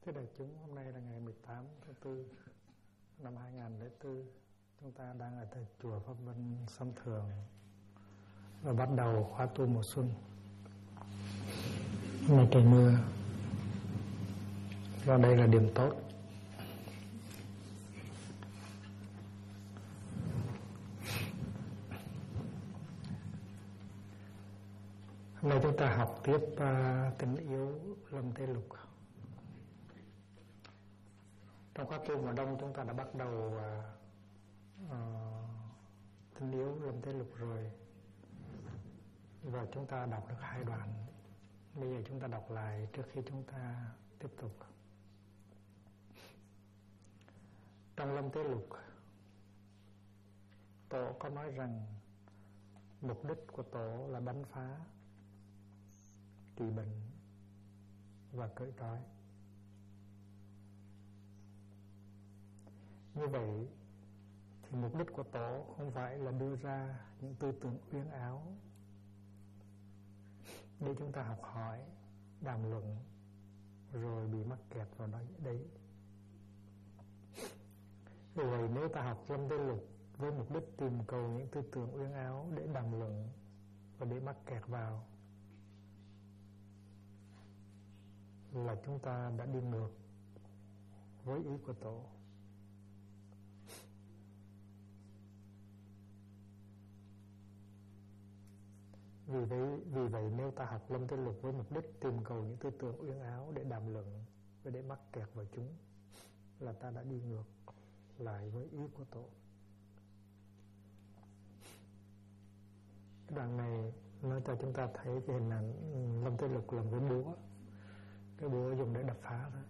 Thưa đại chúng, hôm nay là ngày 18 tháng 4 năm 2004. Chúng ta đang ở tại chùa Pháp Vân Sông Thường và bắt đầu khóa tu mùa xuân. Hôm nay trời mưa, do đây là điểm tốt. Hôm nay chúng ta học tiếp tình yêu Lâm Thế Lục. Trong khóa tu mùa đông chúng ta đã bắt đầu tình yêu Lâm Thế Lục rồi, và chúng ta đọc được 2 đoạn. Bây giờ chúng ta đọc lại trước khi chúng ta tiếp tục. Trong Lâm Thế Lục, Tổ có nói rằng mục đích của Tổ là đánh phá trị bệnh và cởi trói. Như vậy thì mục đích của Tổ không phải là đưa ra những tư tưởng uyên áo để chúng ta học hỏi, đàm luận rồi bị mắc kẹt vào đấy. Vì vậy nếu ta học Lâm Thế Lục với mục đích tìm cầu những tư tưởng uyên áo để đàm luận và để mắc kẹt vào, là chúng ta đã đi ngược với ý của Tổ. Vì vậy nếu ta học Lâm Thế Lục với mục đích tìm cầu những tư tưởng uyên áo để đàm luận và để mắc kẹt vào chúng, là ta đã đi ngược lại với ý của Tổ. Cái đoạn này nói cho chúng ta thấy cái hình ảnh Lâm Thế Lục là một cái búa dùng để đập phá đó.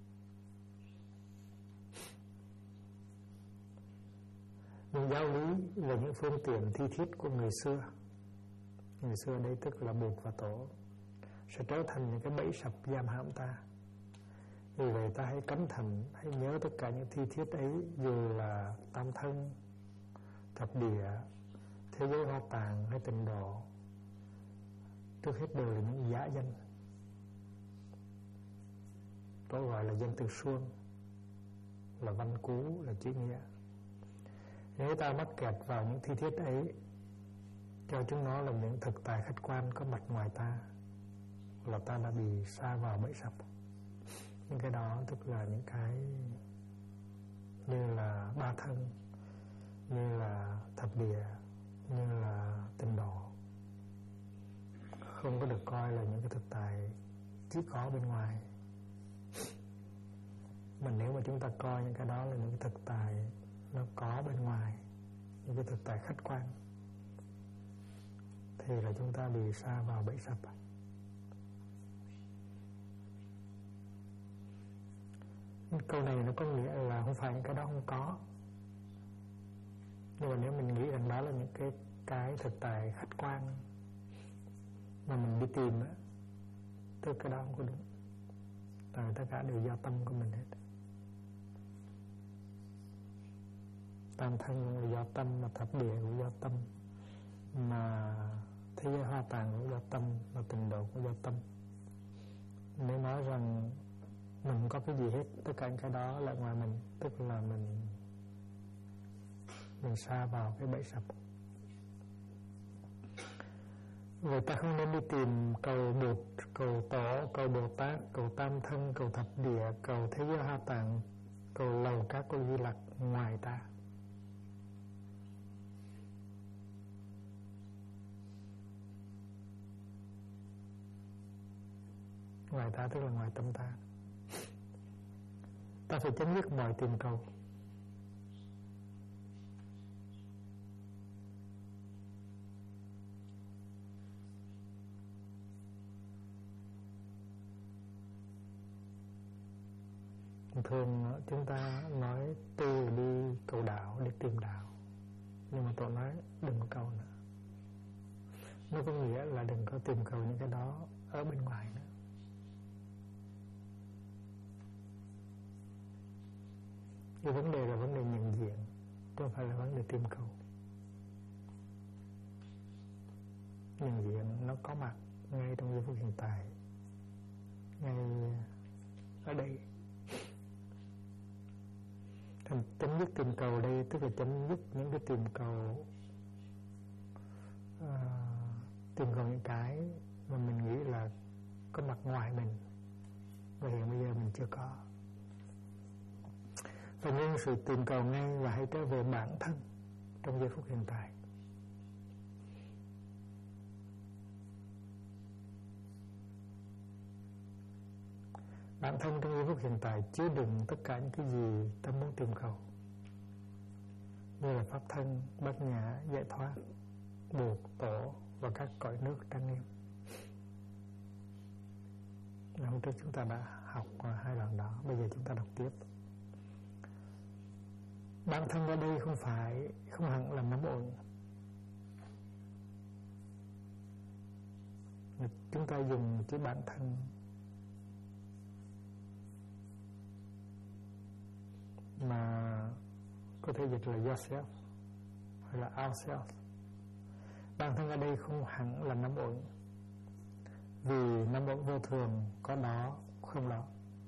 Những giáo lý là những phương tiện thi thiết của người xưa. Người xưa đây tức là Bụt và Tổ sẽ trở thành những cái bẫy sập giam hãm ta. Vì vậy ta hãy cẩn thận, hãy nhớ tất cả những thi thiết ấy, dù là tam thân, thập địa, thế giới hoa tạng hay tịnh độ, trước hết đều là những giả danh. Tổ gọi là danh từ suông, là văn cú, là chữ nghĩa. Nếu ta mắc kẹt vào những thi thiết ấy, cho chúng nó là những thực tại khách quan có mặt ngoài ta, là ta đã bị sa vào bẫy sập. Những cái đó tức là những cái như là ba thân, như là thập địa, như là tịnh độ, không có được coi là những cái thực tại chỉ có bên ngoài. Mà nếu mà chúng ta coi những cái đó là những cái thực tại nó có bên ngoài, những cái thực tại khách quan, thì là chúng ta bị sa vào bẫy sập. Câu này nó có nghĩa là không phải những cái đó không có, nhưng mà nếu mình nghĩ rằng đó là những cái thực tại khách quan mà mình đi tìm á, tức cái đó không có đúng. Tại tất cả đều do tâm của mình hết. Tam thân cũng là do tâm, mà thập địa cũng do tâm, mà thế giới hoa tạng cũng do tâm, mà tịnh độ cũng do tâm. Nếu nói rằng mình không có cái gì hết, tất cả những cái đó là ngoài mình, tức là mình sa vào cái bẫy sập. Vậy ta không nên đi tìm cầu Bụt, cầu Tổ, cầu Bồ Tát, cầu Tam Thân, cầu Thập Địa, cầu thế giới hoa tạng, cầu lầu các cô Di Lặc ngoài ta. Ngoài ta tức là ngoài tâm ta. Ta phải chấm dứt mọi tìm cầu. Thường chúng ta nói tu đi cầu đạo, đi tìm đạo, nhưng mà Tổ nói đừng có cầu nữa. Nó có nghĩa là đừng có tìm cầu những cái đó ở bên ngoài nữa. Cái vấn đề là vấn đề nhận diện, chứ không phải là vấn đề tìm cầu. Nhận diện nó có mặt ngay trong giây phút hiện tại, ngay ở đây, Chấm dứt tìm cầu đây tức là chấm dứt những cái tìm cầu những cái mà mình nghĩ là có mặt ngoài mình và hiện bây giờ mình chưa có. Và ngưng sự tìm cầu ngay và hãy trở về bản thân trong giây phút hiện tại. Bản thân trong giây phút hiện tại chứa đựng tất cả những cái gì ta muốn tìm cầu, như là pháp thân, bát nhã, giải thoát, buộc, tổ và các cõi nước trang nghiêm. Hôm trước chúng ta đã học hai đoạn đó, bây giờ chúng ta đọc tiếp. Bản thân ở đây không hẳn là nắm uẩn. Chúng ta dùng chữ bản thân mà có thể dịch là yourself hay là ourselves. Bản thân ở đây không hẳn là nắm uẩn, vì nắm uẩn vô thường, có đó không đó.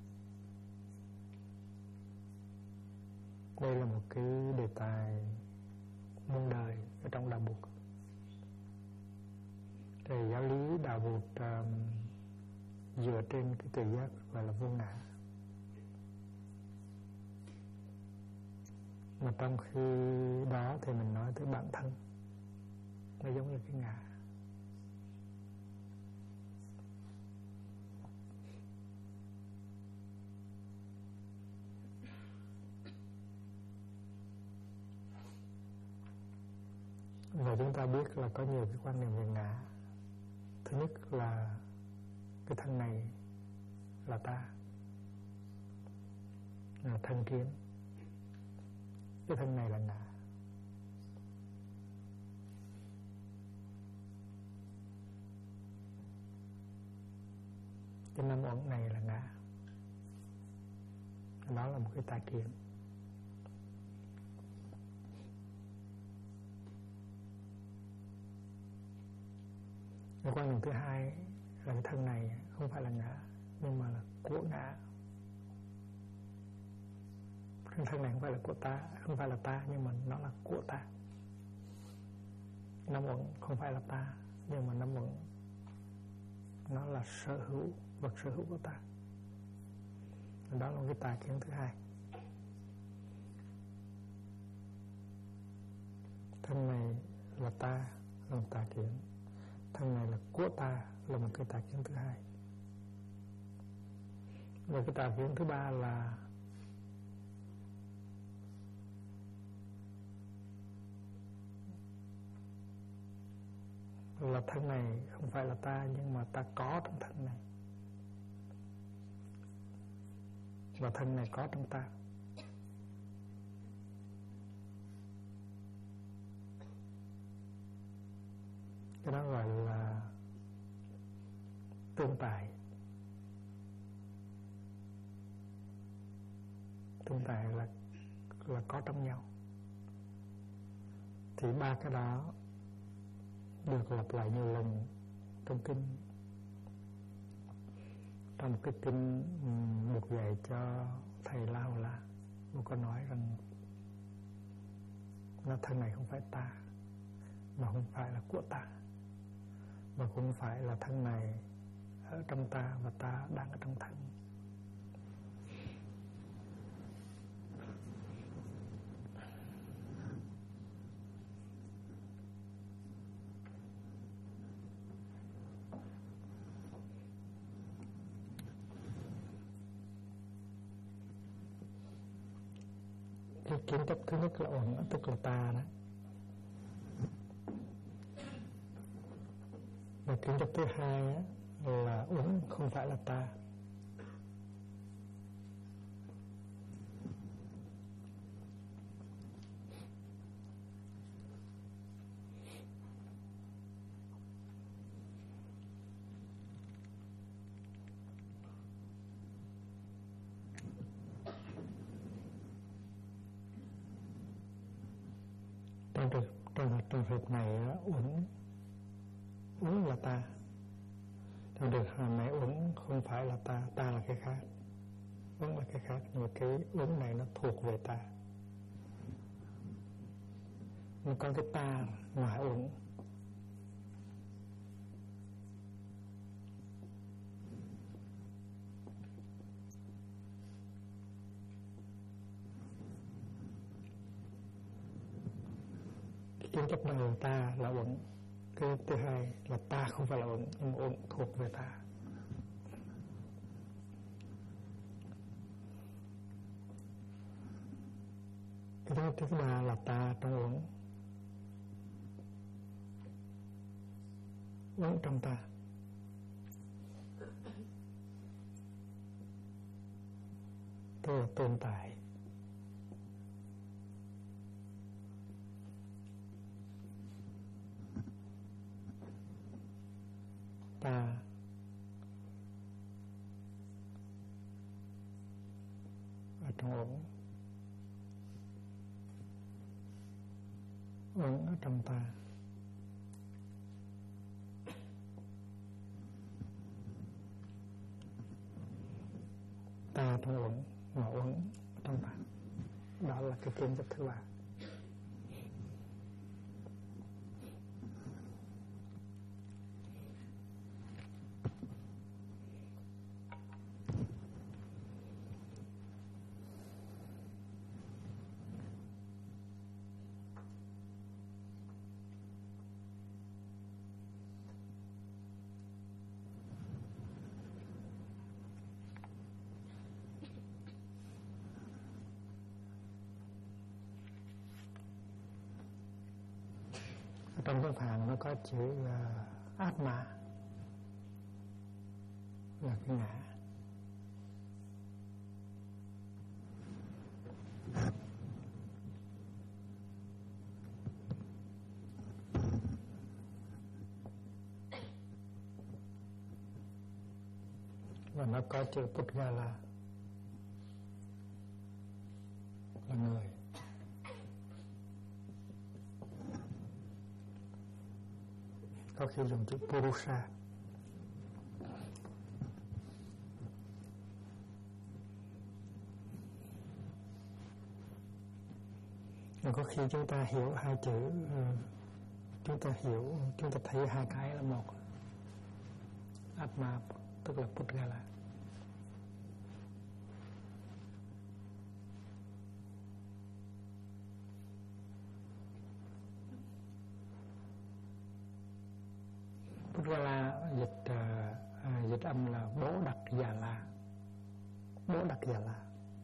Đây là một cái đề tài muôn đời ở trong đạo Bụt. Thì giáo lý đạo Bụt dựa trên cái tự giác gọi là vô ngã. Mà trong khi đó thì mình nói tới bản thân, nó giống như cái ngã. Và chúng ta biết là có nhiều cái quan niệm về ngã. Thứ nhất là cái thân này là ta, là thân kiến. Cái thân này là ngã. Cái năm uẩn này là ngã. Đó là một cái tà kiến. Cái quan niệm thứ hai là cái thân này không phải là ngã, nhưng mà là của ngã. Cái thân này không phải là của ta, không phải là ta, nhưng mà nó là của ta. Năm uẩn không phải là ta, nhưng mà năm uẩn nó là sở hữu, vật sở hữu của ta. Đó là cái tà kiến thứ hai. Thân này là ta là một tà kiến. Thân này là của ta là một cái tà kiến thứ hai. Và cái tà kiến thứ ba là thân này không phải là ta, nhưng mà ta có trong thân này, và thân này có trong ta. Cái đó gọi là tương tại. Tương tại là có trong nhau. Thì ba cái đó được lặp lại nhiều lần trong kinh. Trong một cái kinh Bụt dạy cho thầy La Hầu La, Bụt có nói rằng nó thân này không phải ta, mà không phải là của ta, mà cũng phải là thân này ở trong ta và ta đang ở trong thân. Cái kiến chấp thứ nhất là uẩn, tức là ta đó. Và kiến chấp thứ hai là uẩn không phải là ta. Trong trường hợp này uẩn là ta. Trong trường hợp này uẩn không phải là ta, ta là cái khác, uẩn là cái khác, nhưng mà cái uẩn này nó thuộc về ta. nó có cái ta ngoài uẩn. Kiến chấp đầu ta là uẩn. Cái thứ hai là ta không phải là uẩn, nhưng mà uẩn thuộc về ta. Cái thứ ba là ta trong uẩn, uẩn trong ta. Tôi là tồn tại. Ta ở trong uẩn, uẩn ở trong ta. Ta trong uẩn và uẩn ở trong ta. Đó là cái kiến chấp thứ ba. Trong tiếng Phạn nó có chữ Atma, là cái ngã. Và nó có chữ Pudgala, là người. Có khi dùng chữ Purusha. Và có khi chúng ta hiểu hai chữ, chúng ta thấy hai cái là một. Atma tức là Pudgala. Pudgala dịch âm là Bố Đặc Già La. Bố Đặc Già La.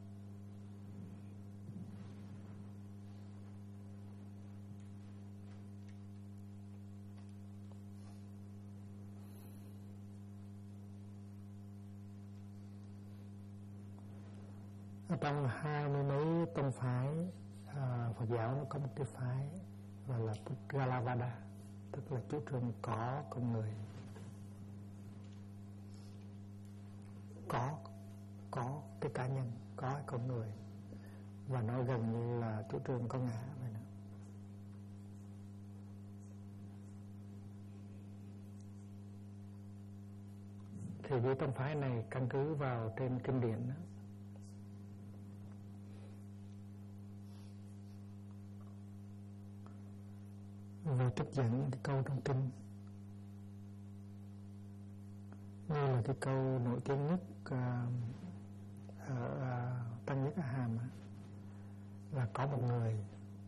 Ở trong 20 mấy tông phái Phật giáo, nó có một cái phái gọi là Pudgalavada, tức là chủ trương có con người, có cái cá nhân, có con người, và nó gần như là chủ trương có ngã vậy đó. Thì cái tông phái này căn cứ vào trên kinh điển đó, và trích dẫn cái câu trong kinh như là cái câu nổi tiếng nhất ở Tăng Nhất A Hàm là có một người,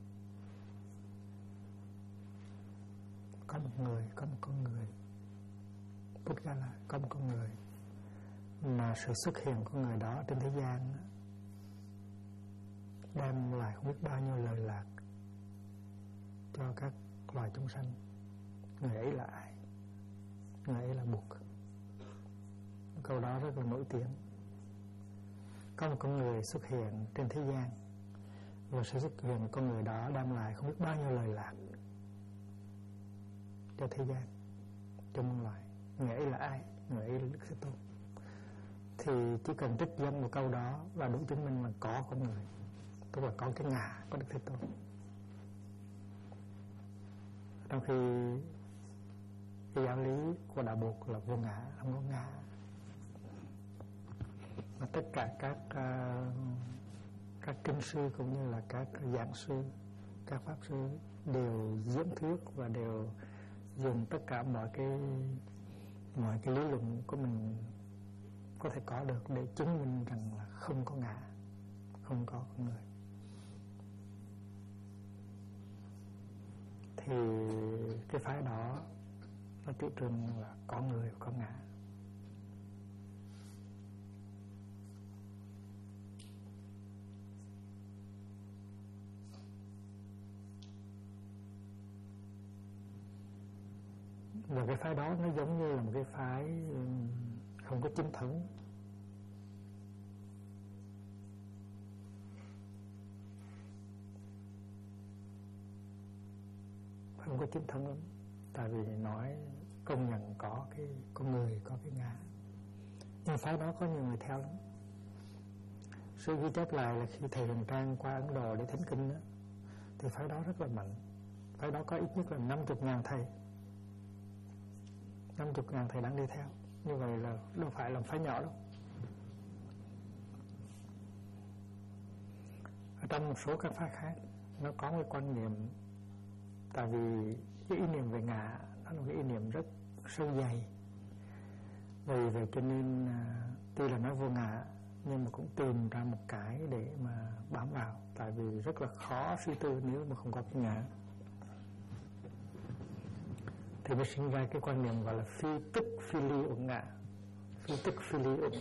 có một con người, Pudgala, có một con người, mà sự xuất hiện của người đó trên thế gian đem lại không biết bao nhiêu lời lạc cho các loài chúng sanh. Người ấy là ai? Người ấy là Bụt. Câu đó rất là nổi tiếng. Có một con người xuất hiện trên thế gian, và sự xuất hiện của con người đó đem lại không biết bao nhiêu lời lạc cho thế gian, cho muôn loài. Người ấy là ai? Người ấy là Đức Thế Tôn. Thì chỉ cần trích dẫn một câu đó là đủ chứng minh là có con người, tức là có cái ngã của Đức Thế Tôn. Trong khi cái giáo lý của Đạo Bụt là vô ngã, không có ngã. Và tất cả các kinh sư cũng như là các giảng sư, các pháp sư đều diễn thuyết và đều dùng tất cả mọi cái lý luận của mình có thể có được để chứng minh rằng là không có ngã, không có con người. Thì cái phái đó nó chủ trương là có người và có ngã. Và cái phái đó nó giống như là một cái phái không có chính thống. Không có chính thống lắm. Tại vì nói công nhận có cái con người, có cái ngã. Nhưng phái đó có nhiều người theo lắm. Sư ghi chép lại là khi thầy Huyền Trang qua Ấn Độ để thánh kinh đó, thì phái đó rất là mạnh. Phái đó có ít nhất là 50.000 thầy. 50.000 thầy đang đi theo. Như vậy là đâu phải là phái nhỏ đâu. Ở trong một số các phái khác nó có một quan niệm, tại vì cái ý niệm về ngã nó là cái ý niệm rất sâu dày. Vì vậy cho nên tuy là nói vô ngã nhưng mà cũng tìm ra một cái để mà bám vào. Tại vì rất là khó suy tư nếu mà không có cái ngã. Thì mới sinh ra cái quan niệm gọi là phi tức phi ly uẩn ngã. Phi tức phi ly uẩn.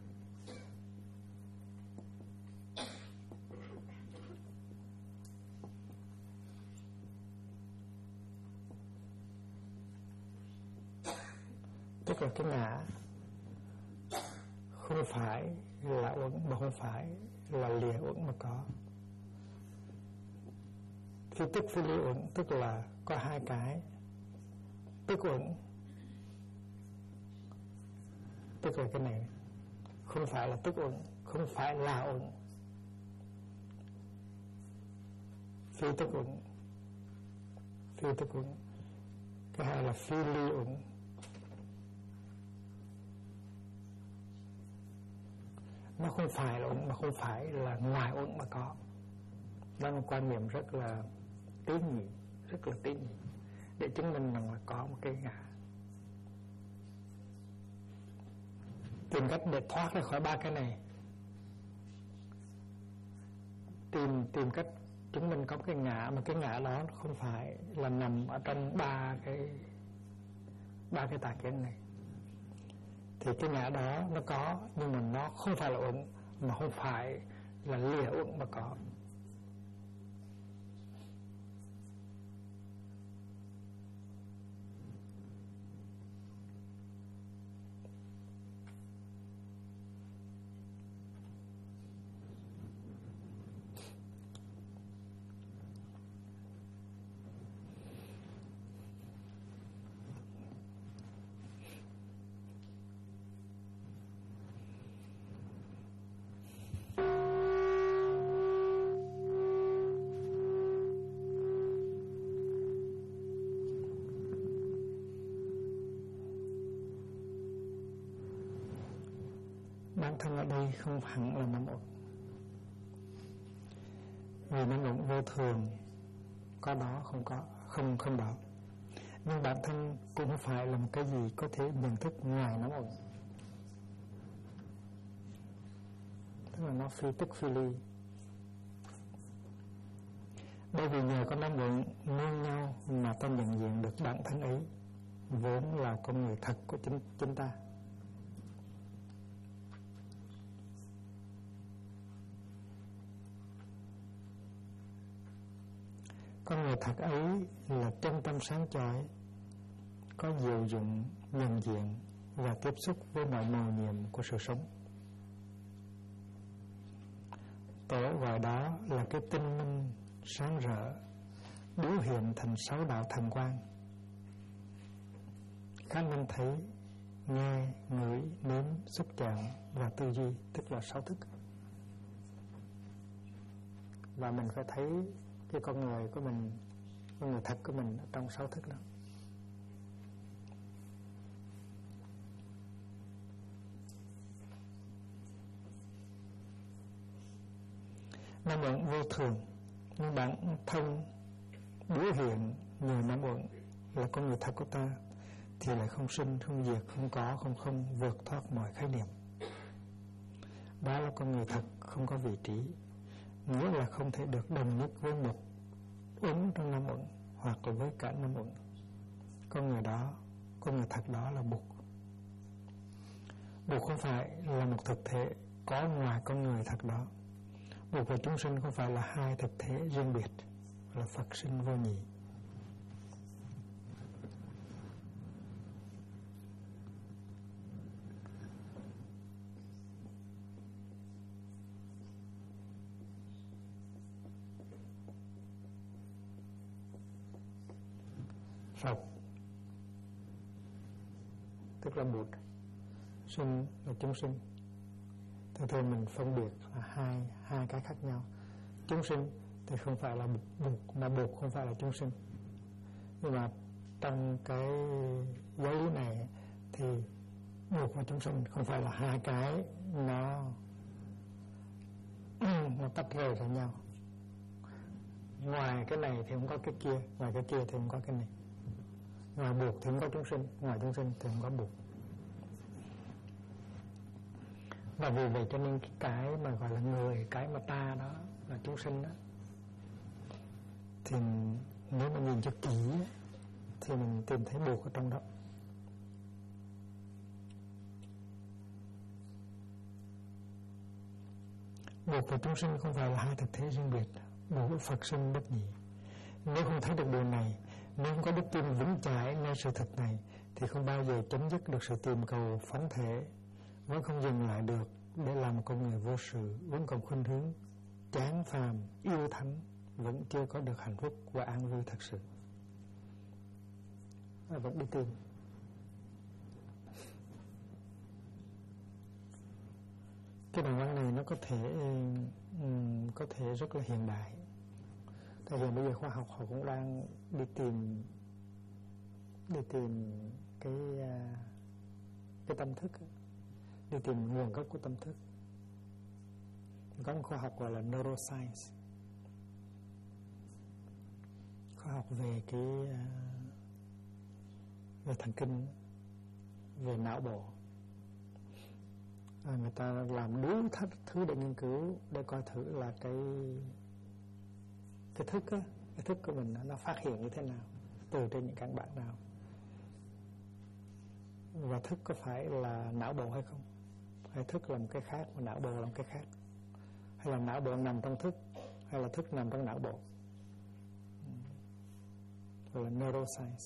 Tức là cái ngã không phải là uẩn mà không phải là lìa uẩn mà có. Phi tức phi ly uẩn tức là có hai cái. Tức uẩn tức là cái này, không phải là tức uẩn, không phải là uẩn. Phi tức uẩn, phi tức uẩn. Cái hai là phi ly uẩn. Nó không phải là uẩn mà không phải là ngoài uẩn mà có. Đó là một quan niệm rất là tế nhị, rất là tế nhị, để chứng minh rằng là có một cái ngã. Tìm cách để thoát ra khỏi ba cái này, tìm cách chứng minh có cái ngã, mà cái ngã đó không phải là nằm ở trong ba cái tà kiến này. Thì cái ngã đó nó có, nhưng mà nó không phải là uẩn, mà không phải là lìa uẩn mà có. Bản thân ở đây không hẳn là năm uẩn, vì năm uẩn vô thường, có đó không có, không đó. Nhưng bản thân cũng không phải là một cái gì có thể nhận thức ngoài năm uẩn. Tức là nó phi tức phi ly. Bởi vì nhờ có năm uẩn nương nhau mà ta nhận diện được bản thân ấy vốn là con người thật của chính ta. Con người thật ấy là chân tâm sáng chói, có diệu dụng nhận diện và tiếp xúc với mọi màu nhiệm của sự sống. Tổ gọi đó là cái tinh minh sáng rỡ, biểu hiện thành 6 đạo thần quang: khả năng thấy, nghe, ngửi, nếm, xúc chạm và tư duy, tức là 6 thức. Và mình phải thấy cái con người của mình, con người thật của mình trong 6 thức đó. Năm uẩn vô thường, nhưng bản thân biểu hiện người năm uẩn là con người thật của ta, thì lại không sinh, không diệt, không có, không vượt thoát mọi khái niệm. Đó là con người thật, không có vị trí, nghĩa là không thể được đồng nhất với một uẩn trong năm uẩn hoặc là với cả năm uẩn. Con người thật đó là Bụt. Bụt không phải là một thực thể có ngoài con người thật đó. Bụt và chúng sinh không phải là hai thực thể riêng biệt, là Phật sinh vô nhị. Phật tức là Bụt, sinh là chúng sinh. Thường mình phân biệt là hai cái khác nhau. Chúng sinh thì không phải là Bụt, mà Bụt không phải là chúng sinh. Nhưng mà trong cái giáo lý này thì Bụt và chúng sinh không phải là hai cái nó tách rời ra nhau. Ngoài cái này thì không có cái kia, ngoài cái kia thì không có cái này. Ngoài Bụt thì không có chúng sinh, ngoài chúng sinh thì không có Bụt. Và vì vậy cho nên cái mà gọi là người, cái mà ta đó là chúng sinh đó, thì nếu mà nhìn cho kỹ thì mình tìm thấy Bụt ở trong đó. Bụt và chúng sinh không phải là hai thực thể riêng biệt. Bụt Phật sinh bất nhị. Nếu không thấy được điều này, nếu không có đức tin vững chãi nơi sự thật này, thì không bao giờ chấm dứt được sự tìm cầu phóng thể, vẫn không dừng lại được để làm một con người vô sự, vẫn còn khuynh hướng chán phàm, yêu thánh, vẫn chưa có được hạnh phúc và an vui thật sự. Vẫn đi tìm. Cái đoạn văn này nó có thể rất là hiện đại. Tại vì bây giờ khoa học họ cũng đang đi tìm cái tâm thức, đi tìm nguồn gốc của tâm thức. Có một khoa học gọi là neuroscience, khoa học về về thần kinh, về não bộ. Người ta làm đủ thứ để nghiên cứu, để coi thử là cái thức của mình nó phát hiện như thế nào, từ trên những căn bản nào, và thức có phải là não bộ hay không, hay thức là một cái khác và não bộ là một cái khác, hay là não bộ nằm trong thức, hay là thức nằm trong não bộ, gọi là neuroscience.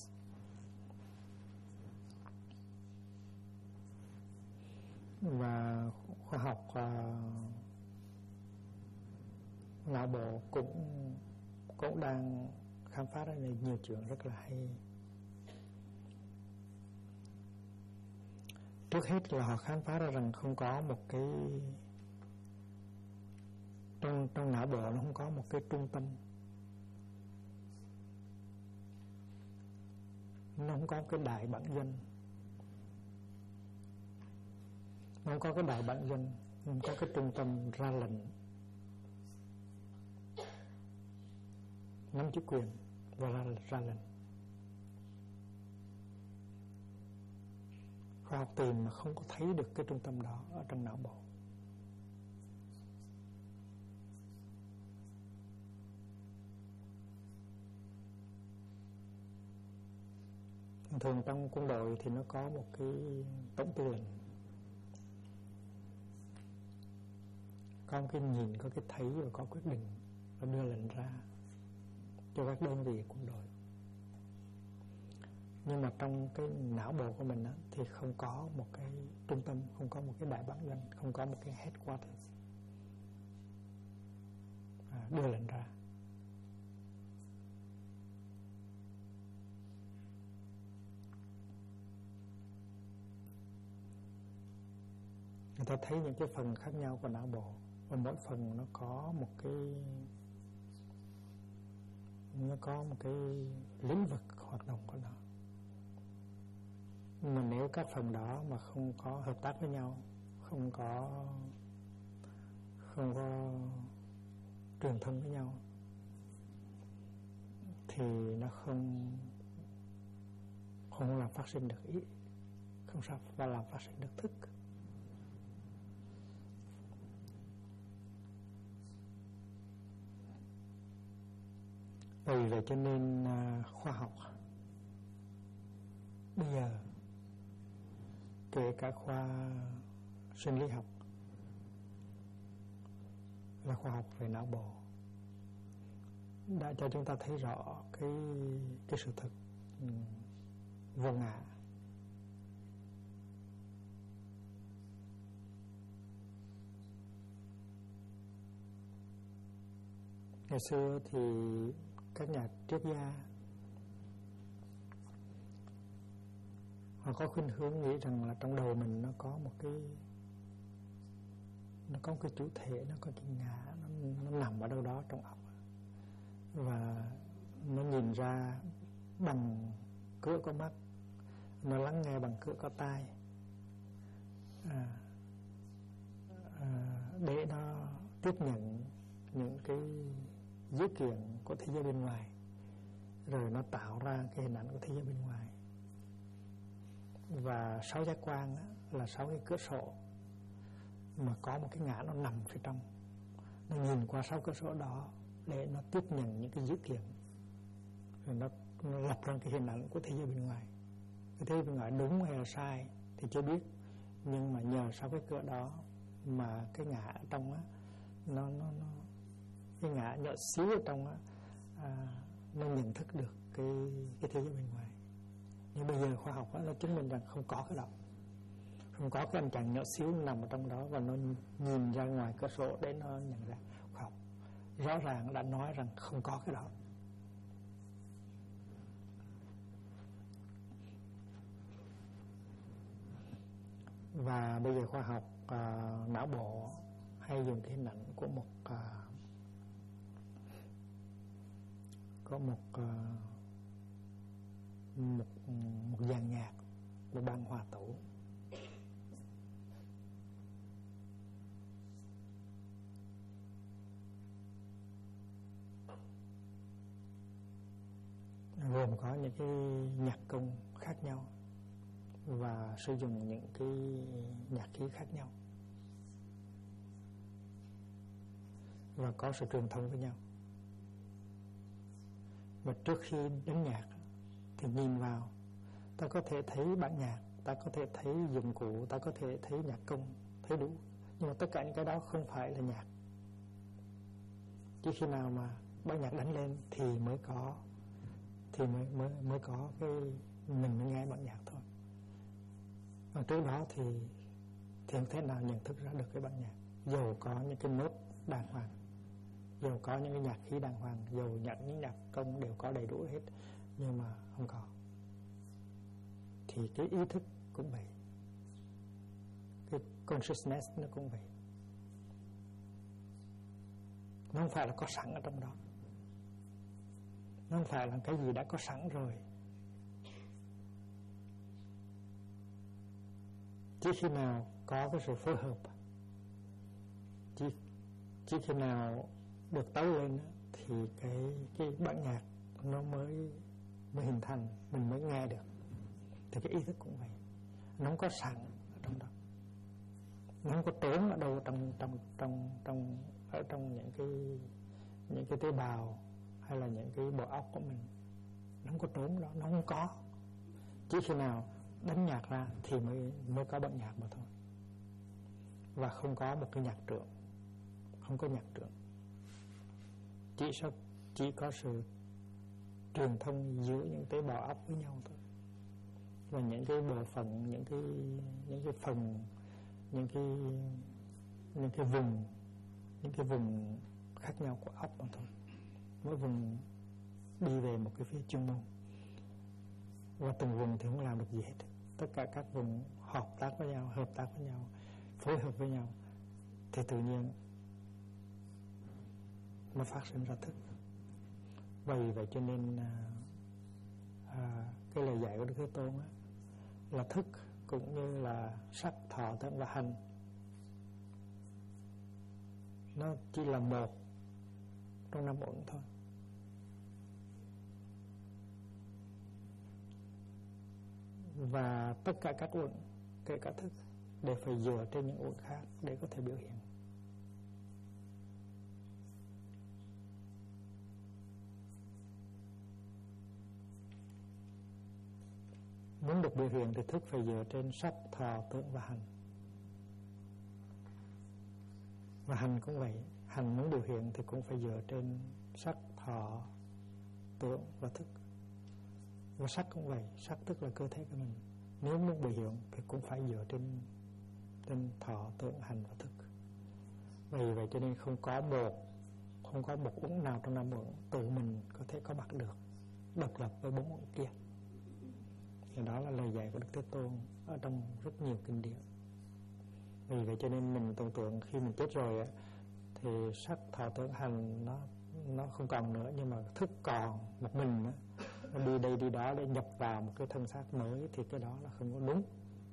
Và khoa học não bộ cũng đang khám phá ra nhiều chuyện rất là hay. Trước hết là họ khám phá ra rằng không có một cái trong não bộ nó không có một cái trung tâm, nó không có cái đại bản doanh, nó không có cái đại bản doanh, không có cái trung tâm ra lệnh, nắm chức quyền và ra lệnh. Khoa học tìm mà không có thấy được cái trung tâm đó ở trong não bộ. Thường trong quân đội thì nó có một cái tổng tư lệnh, có một cái nhìn, có cái thấy và có quyết định và đưa lệnh ra cho các đơn vị quân đội. Nhưng mà trong cái não bộ của mình thì không có một cái trung tâm, không có một cái đại bản doanh, không có một cái headquarters đưa lệnh ra. Người ta thấy những cái phần khác nhau của não bộ, và mỗi phần nó có một cái lĩnh vực hoạt động của nó. Nhưng mà nếu các phần đó mà không có hợp tác với nhau, không có truyền thông với nhau, thì nó không làm phát sinh được ý, không sao và làm phát sinh được thức. Vì vậy cho nên khoa học bây giờ, kể cả khoa sinh lý học là khoa học về não bộ, đã cho chúng ta thấy rõ cái sự thật vô ngã. Ngày xưa thì các nhà triết gia họ có khuynh hướng nghĩ rằng là trong đầu mình nó có một cái chủ thể, nó có cái ngã, nó nằm ở đâu đó trong óc, và nó nhìn ra bằng cửa có mắt, nó lắng nghe bằng cửa có tai, để nó tiếp nhận những cái dữ kiện của thế giới bên ngoài, rồi nó tạo ra cái hình ảnh của thế giới bên ngoài. Và 6 giác quan là 6 cái cửa sổ, mà có một cái ngã nó nằm phía trong, nó nhìn qua 6 cửa sổ đó để nó tiếp nhận những cái dữ kiện, rồi nó lập ra cái hình ảnh của thế giới bên ngoài. Cái thế giới bên ngoài đúng hay là sai thì chưa biết, nhưng mà nhờ 6 cái cửa đó mà cái ngã ở trong á, nó cái ngã nhỏ xíu ở trong á, nó nhận thức được cái thế giới bên ngoài. Nhưng bây giờ khoa học á, nó chứng minh rằng không có cái đó, không có cái anh chàng nhỏ xíu nằm ở trong đó, và nó nhìn ra ngoài cửa sổ để nó nhận ra. Khoa học rõ ràng đã nói rằng không có cái đó. Và bây giờ khoa học não bộ hay dùng cái hình ảnh của một dàn nhạc, một ban hòa tấu. Gồm có những cái nhạc công khác nhau và sử dụng những cái nhạc khí khác nhau, và có sự truyền thông với nhau. Và trước khi đến nhạc thì nhìn vào, ta có thể thấy bản nhạc, ta có thể thấy dụng cụ, ta có thể thấy nhạc công, thấy đủ. Nhưng mà tất cả những cái đó không phải là nhạc. Chỉ khi nào mà bản nhạc đánh lên thì mới có cái mình mới nghe bản nhạc thôi. Và trước đó thì không thể nào nhận thức ra được cái bản nhạc, dầu có những cái nốt đàng hoàng, dầu có những cái nhạc khí đàng hoàng, dầu những nhạc công đều có đầy đủ hết, nhưng mà không có. Thì cái ý thức cũng vậy, cái consciousness nó cũng vậy. Nó không phải là có sẵn ở trong đó, nó không phải là cái gì đã có sẵn rồi. Chỉ khi nào có cái sự phối hợp, chỉ khi nào được tấu lên thì cái bản nhạc nó mới hình thành, mình mới nghe được. Thì cái ý thức cũng vậy, nó không có sẵn ở trong đó, nó không có trốn ở đâu trong những cái tế bào hay là những cái bộ óc của mình. Nó không có trốn đó, nó không có. Chỉ khi nào đánh nhạc ra thì mới có bản nhạc mà thôi. Và không có một cái nhạc trưởng, không có nhạc trưởng, chỉ có sự truyền thông giữa những tế bào óc với nhau thôi. Và những cái bộ phận, những cái phần, những cái vùng khác nhau của óc mà thôi. Mỗi vùng đi về một cái phía chuyên môn, và từng vùng thì không làm được gì hết. Tất cả các vùng hợp tác với nhau, phối hợp với nhau, thì tự nhiên nó phát sinh ra thức. Vì vậy cho nên cái lời dạy của Đức Thế Tôn á, là thức cũng như là sắc, thọ, tưởng và hành, nó chỉ là một trong 5 uẩn thôi. Và tất cả các uẩn, kể cả thức, đều phải dựa trên những uẩn khác để có thể biểu hiện. Muốn được biểu hiện thì thức phải dựa trên sắc, thọ, tưởng và hành. Và hành cũng vậy. Hành muốn biểu hiện thì cũng phải dựa trên sắc, thọ, tưởng và thức. Và sắc cũng vậy. Sắc tức là cơ thể của mình. Nếu muốn biểu hiện thì cũng phải dựa trên thọ, tưởng, hành và thức. Vì vậy cho nên không có một uẩn nào trong năm uẩn tự mình có thể có mặt được, độc lập với bốn uẩn kia. Thì đó là lời dạy của Đức Thế Tôn ở trong rất nhiều kinh điển. Vì vậy cho nên mình tưởng tượng khi mình chết rồi thì sắc, thọ, tưởng, hành nó không còn nữa, nhưng mà thức còn một mình nữa, nó đi đây đi đó để nhập vào một cái thân xác mới, thì cái đó là không có đúng.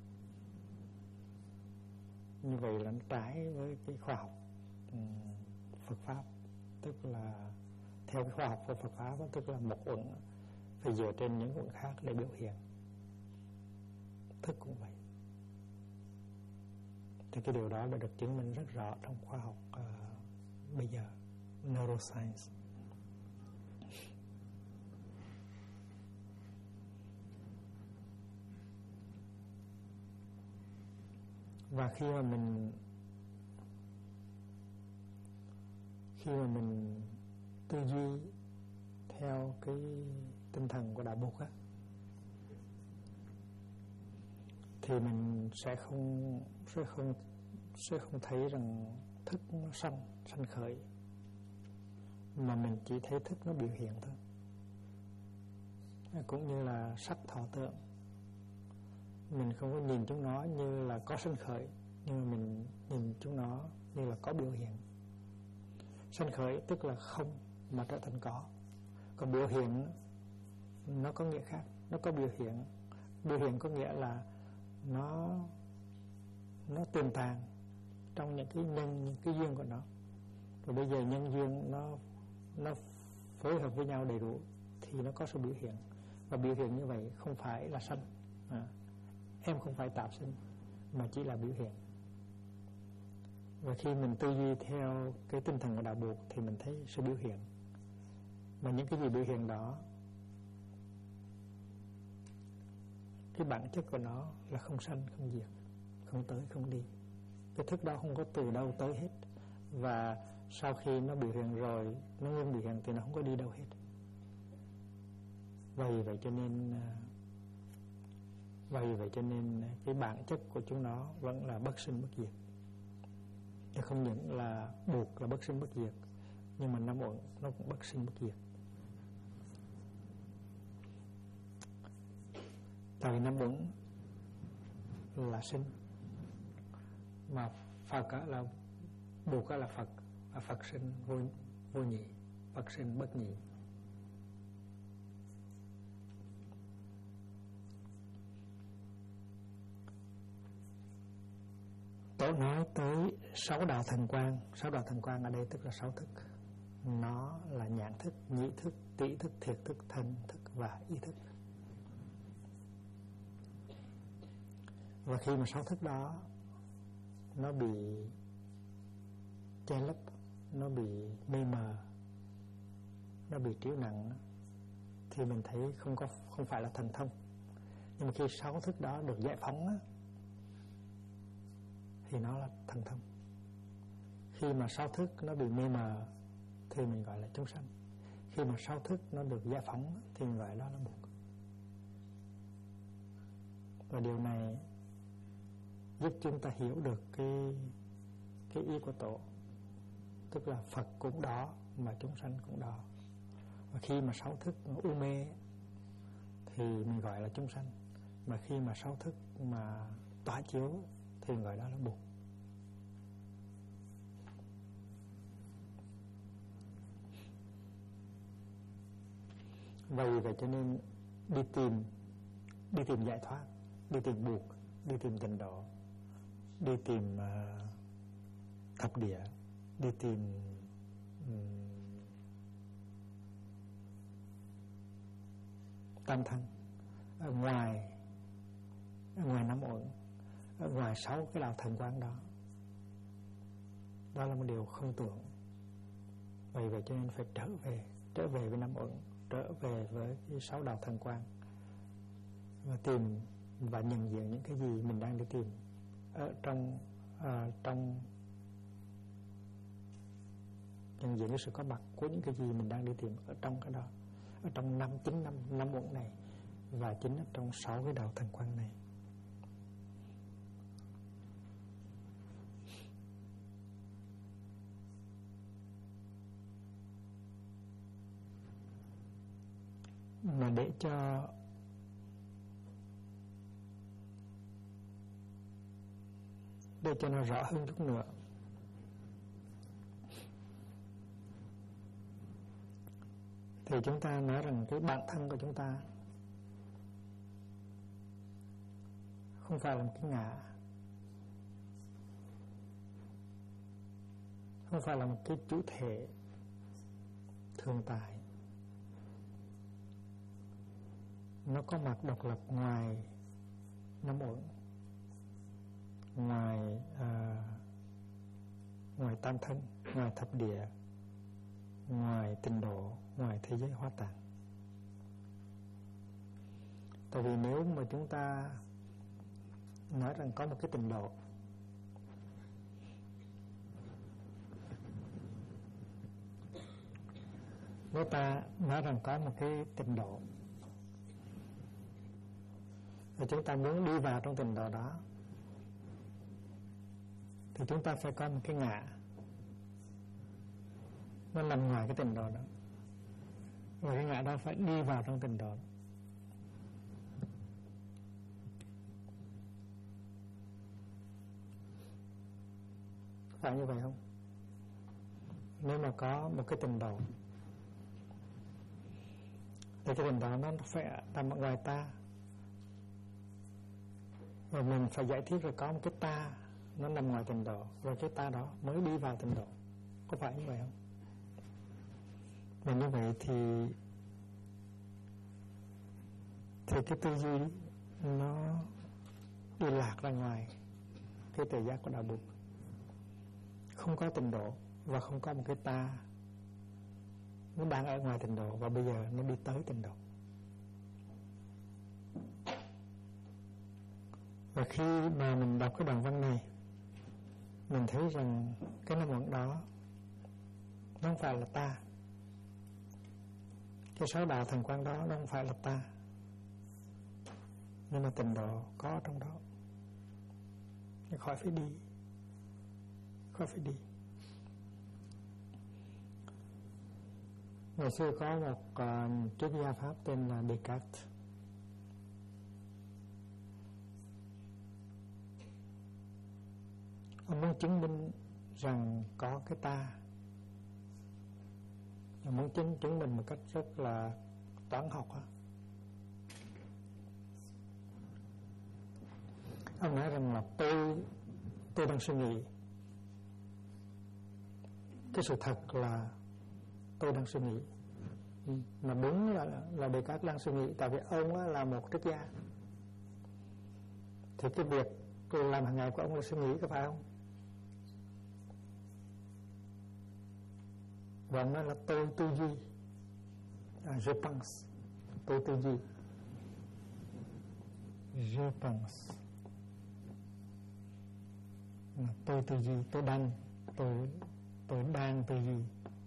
Như vậy là nó trái với cái khoa học Phật Pháp. Tức là theo cái khoa học của Phật Pháp, tức là một uẩn phải dựa trên những uẩn khác để biểu hiện. Thức cũng vậy. Thì cái điều đó đã được chứng minh rất rõ trong khoa học bây giờ, neuroscience. Và khi mà mình tư duy theo cái tinh thần của Đạo Bụt á, thì mình sẽ không thấy rằng thức nó sanh khởi, mà mình chỉ thấy thức nó biểu hiện thôi. Cũng như là sắc, thọ, tưởng, mình không có nhìn chúng nó như là có sanh khởi, nhưng mà mình nhìn chúng nó như là có biểu hiện. Sanh khởi tức là không mà trở thành có. Còn biểu hiện nó có nghĩa khác. Nó có biểu hiện. Biểu hiện có nghĩa là nó tiềm tàng trong những cái duyên của nó. Rồi bây giờ nhân duyên nó phối hợp với nhau đầy đủ thì nó có sự biểu hiện. Và biểu hiện như vậy không phải là sanh. Em không phải tạo sinh, mà chỉ là biểu hiện. Và khi mình tư duy theo cái tinh thần của Đạo Bụt thì mình thấy sự biểu hiện. Mà những cái gì biểu hiện đó, cái bản chất của nó là không sanh, không diệt, không tới, không đi. Cái thức đó không có từ đâu tới hết. Và sau khi nó biểu hiện rồi, nó ngưng biểu hiện thì nó không có đi đâu hết. Vậy cho nên cái bản chất của chúng nó vẫn là bất sinh bất diệt. Chứ không những là buộc là bất sinh bất diệt, nhưng mà năm uẩn nó cũng bất sinh bất diệt. Tại vì năm uẩn là sinh, mà Phật là buộc là Phật, và Phật sinh vô nhị, Phật sinh bất nhị. Tổ nói tới 6 đạo thần quang. 6 đạo thần quang ở đây tức là 6 thức. Nó là nhãn thức, nhĩ thức, tỷ thức, thiệt thức, thân thức và ý thức. Và khi mà 6 thức đó nó bị che lấp, nó bị mê mờ, nó bị triểu nặng, thì mình thấy không phải là thần thông. Nhưng mà khi 6 thức đó được giải phóng á, thì nó là thần thông. Khi mà 6 thức nó bị mê mờ thì mình gọi là chúng sanh. Khi mà 6 thức nó được giải phóng thì mình gọi đó là Bụt. Và điều này giúp chúng ta hiểu được cái ý của Tổ. Tức là Phật cũng đó mà chúng sanh cũng đó. Và khi mà 6 thức nó u mê thì mình gọi là chúng sanh. Mà khi mà 6 thức mà tỏa chiếu thì mình gọi đó là Bụt. Vậy cho nên đi tìm giải thoát, đi tìm Bụt, đi tìm tịnh độ, đi tìm thập địa, đi tìm tam thân. Ở ngoài ở ngoài năm uẩn, ở ngoài 6 cái đạo thần quang đó. Đó là một điều không tưởng. Vì vậy cho nên phải trở về với năm uẩn, trở về với cái 6 đạo thần quang và tìm và nhận diện những cái gì mình đang đi tìm ở trong nhận diện cái sự có mặt của những cái gì mình đang đi tìm ở trong cái đó, ở trong chính năm uẩn này, và chính ở trong 6 cái đạo thần quang này. Mà để cho nó rõ hơn chút nữa, thì chúng ta nói rằng cái bản thân của chúng ta không phải là một cái ngã, không phải là một cái chủ thể thường tại. Nó có mặt độc lập ngoài năm uẩn, ngoài tam thân, ngoài thập địa, ngoài tịnh độ, ngoài thế giới hóa tạng. Tại vì nếu mà chúng ta nói rằng có một cái tịnh độ, nếu ta nói rằng có một cái tịnh độ và chúng ta muốn đi vào trong tịnh độ đó, thì chúng ta phải có một cái ngã, nó nằm ngoài cái tịnh độ đó, và cái ngã đó phải đi vào trong tịnh độ. Phải như vậy không? Nếu mà có một cái tịnh độ thì cái tịnh độ nó phải nằm ở ngoài ta, và mình phải giải thích rồi có một cái ta nó nằm ngoài tịnh độ, rồi cái ta đó mới đi vào tịnh độ. Có phải như vậy không? Và như vậy thì cái tư duy nó đi lạc ra ngoài cái tự giác của đạo Bụt. Không có tịnh độ và không có một cái ta, nó đang ở ngoài tịnh độ và bây giờ nó đi tới tịnh độ. Và khi mà mình đọc cái đoạn văn này, mình thấy rằng cái năm uẩn đó nó không phải là ta, cái 6 đạo thần quang đó nó không phải là ta, nhưng mà tịnh độ có ở trong đó. Khỏi phải đi. Ngày xưa có một triết gia Pháp tên là Descartes. Ông muốn chứng minh rằng có cái ta, ông muốn chứng minh một cách rất là toán học á. Ông nói rằng là tôi đang suy nghĩ. Cái sự thật là tôi đang suy nghĩ. Mà đúng là Descartes đang suy nghĩ, tại vì ông là một triết gia. Thì cái việc làm hàng ngày của ông là suy nghĩ, có phải không? Và ông nói là tôi tư duy, je pense, tôi tư duy, je pense, tôi tư duy, tôi đang tư duy.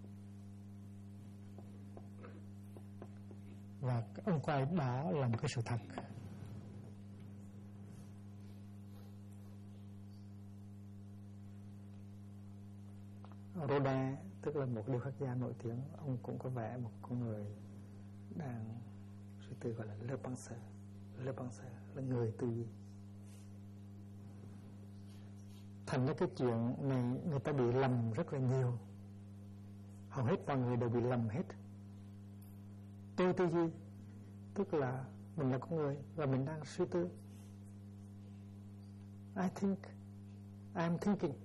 Và ông coi đó là một cái sự thật. Rodin, tức là một điêu khắc gia nổi tiếng, ông cũng có vẽ một con người đang suy tư, gọi là le penseur. Le penseur là người tư duy. Thành ra cái chuyện này người ta bị lầm rất là nhiều. Hầu hết mọi người đều bị lầm hết. Tôi tư duy tức là mình là con người và mình đang suy tư. I think, I'm thinking.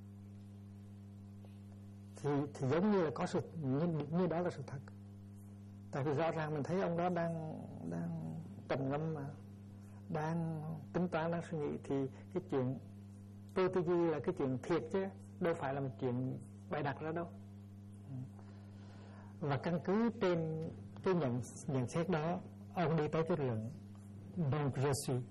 Thì giống như là có sự như đó là sự thật. Tại vì rõ ràng mình thấy ông đó đang trầm ngâm mà, đang tính toán, đang suy nghĩ, thì cái chuyện tôi tư duy là cái chuyện thiệt chứ đâu phải là một chuyện bày đặt ra đâu. Và căn cứ trên cái nhận xét đó, ông đi tới cái luận donc je suis.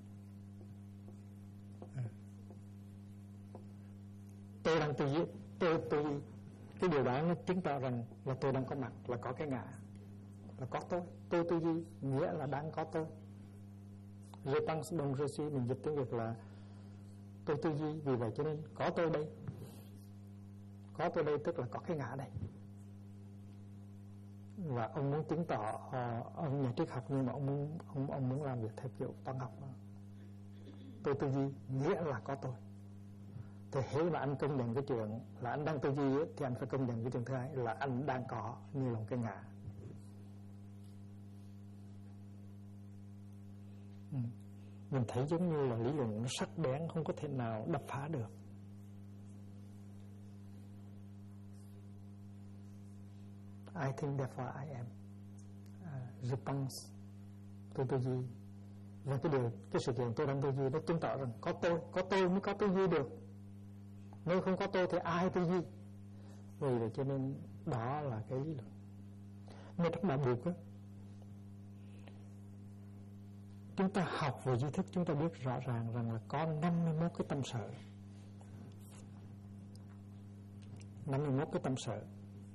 Tôi đang tư duy, tôi cái điều đó nó chứng tỏ rằng là tôi đang có mặt, là có cái ngã, là có tôi. Tôi tư duy nghĩa là đang có tôi. Je pense donc je suis, mình dịch tiếng Việt là tôi tư duy, vì vậy cho nên có tôi đây. Có tôi đây tức là có cái ngã đây. Và ông muốn chứng tỏ, ông nhà triết học, nhưng mà ông muốn làm việc theo kiểu toán học. Tôi tư duy nghĩa là có tôi. Thì hễ mà anh công nhận cái chuyện là anh đang tư duy ấy, thì anh phải công nhận cái chuyện thứ hai là anh đang có như là một cái ngã. Mình thấy giống như là lý luận nó sắc bén, không có thể nào đập phá được. I think therefore I am. Je pense, tôi tư duy. Và cái sự kiện tôi đang tư duy nó chứng tỏ rằng có tôi mới có tư duy được. Nếu không có tôi thì ai tư duy? Vì vậy cho nên đó là cái lý luận. Nhưng rất là buộc á. Chúng ta học về duy thức, chúng ta biết rõ ràng rằng là có 51 cái tâm sở. 51 cái tâm sở.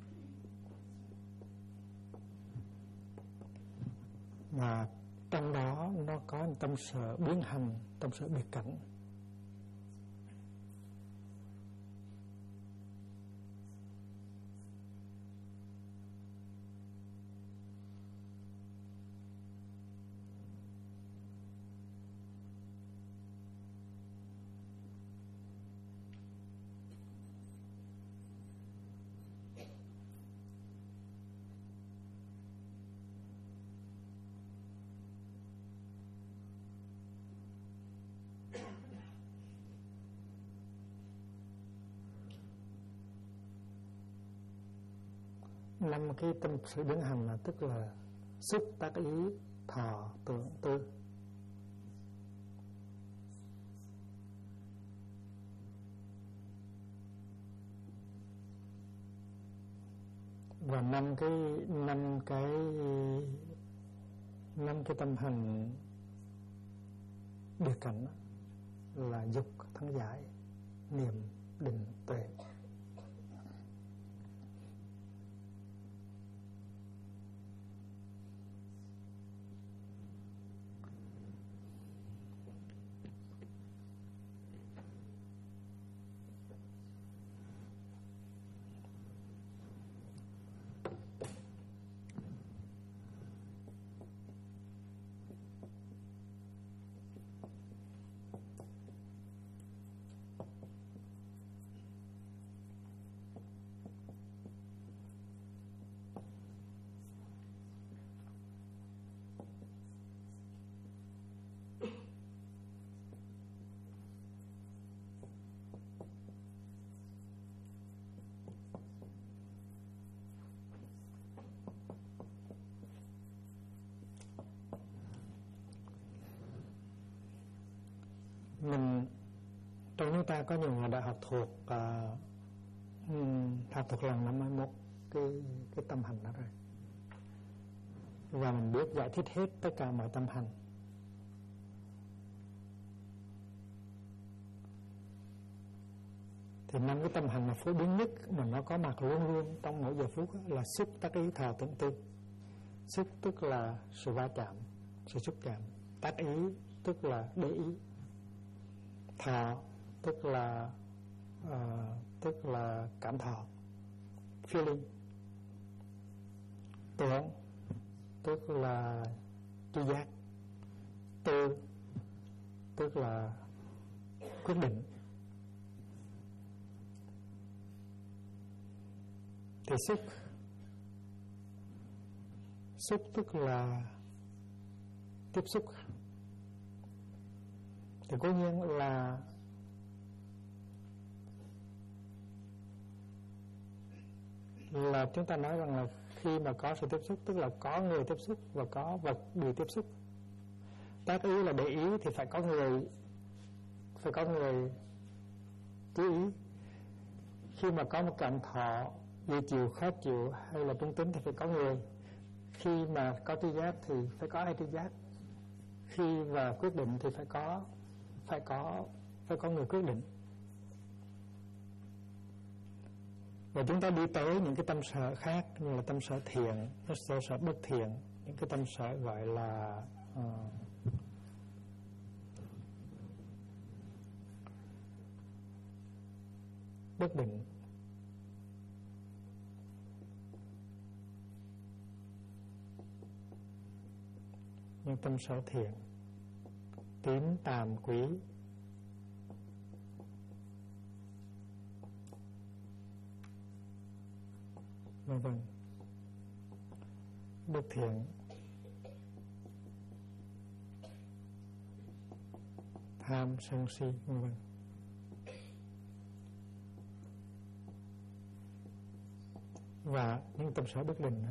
Mà trong đó nó có tâm sở biến hành, tâm sở biệt cảnh. Năm cái tâm sự biến hành là tức là xúc, tác ý, thọ, tưởng, tư. Và năm cái tâm hành biệt cảnh là dục, thắng giải, niệm, định, tuệ. Trong chúng ta có nhiều người đã học thuộc lần 51 cái tâm hành đó rồi, và mình biết giải thích hết tất cả mọi tâm hành. Thì 5 cái tâm hành là phổ biến nhất mà nó có mặt luôn luôn trong mỗi giờ phút là xúc, tác ý, thọ, tưởng, tư. Xúc tức là sự va chạm, sự xúc chạm. Tác ý tức là để ý. Thọ tức là cảm thọ, feeling. Tưởng tức là tri giác. Tư tức là quyết định. Thì xúc tức là tiếp xúc. Thì cố nhiên là chúng ta nói rằng là khi mà có sự tiếp xúc tức là có người tiếp xúc và có vật bị tiếp xúc. tác ý là để ý thì phải có người chú ý. Khi mà có một cảm thọ dễ chịu, khó chịu hay là trung tính thì phải có người. Khi mà có tri giác thì phải có ai tri giác. Khi mà quyết định thì phải có người quyết định. Và chúng ta đi tới những cái tâm sở khác, như là tâm sở thiện, tâm sở bất thiện, những cái tâm sở gọi là bất định. Những tâm sở thiện, tín, tàm, quý, vân vân. Bất thiện, tham, sân si, vân vân. Và những tâm sở bất định đó,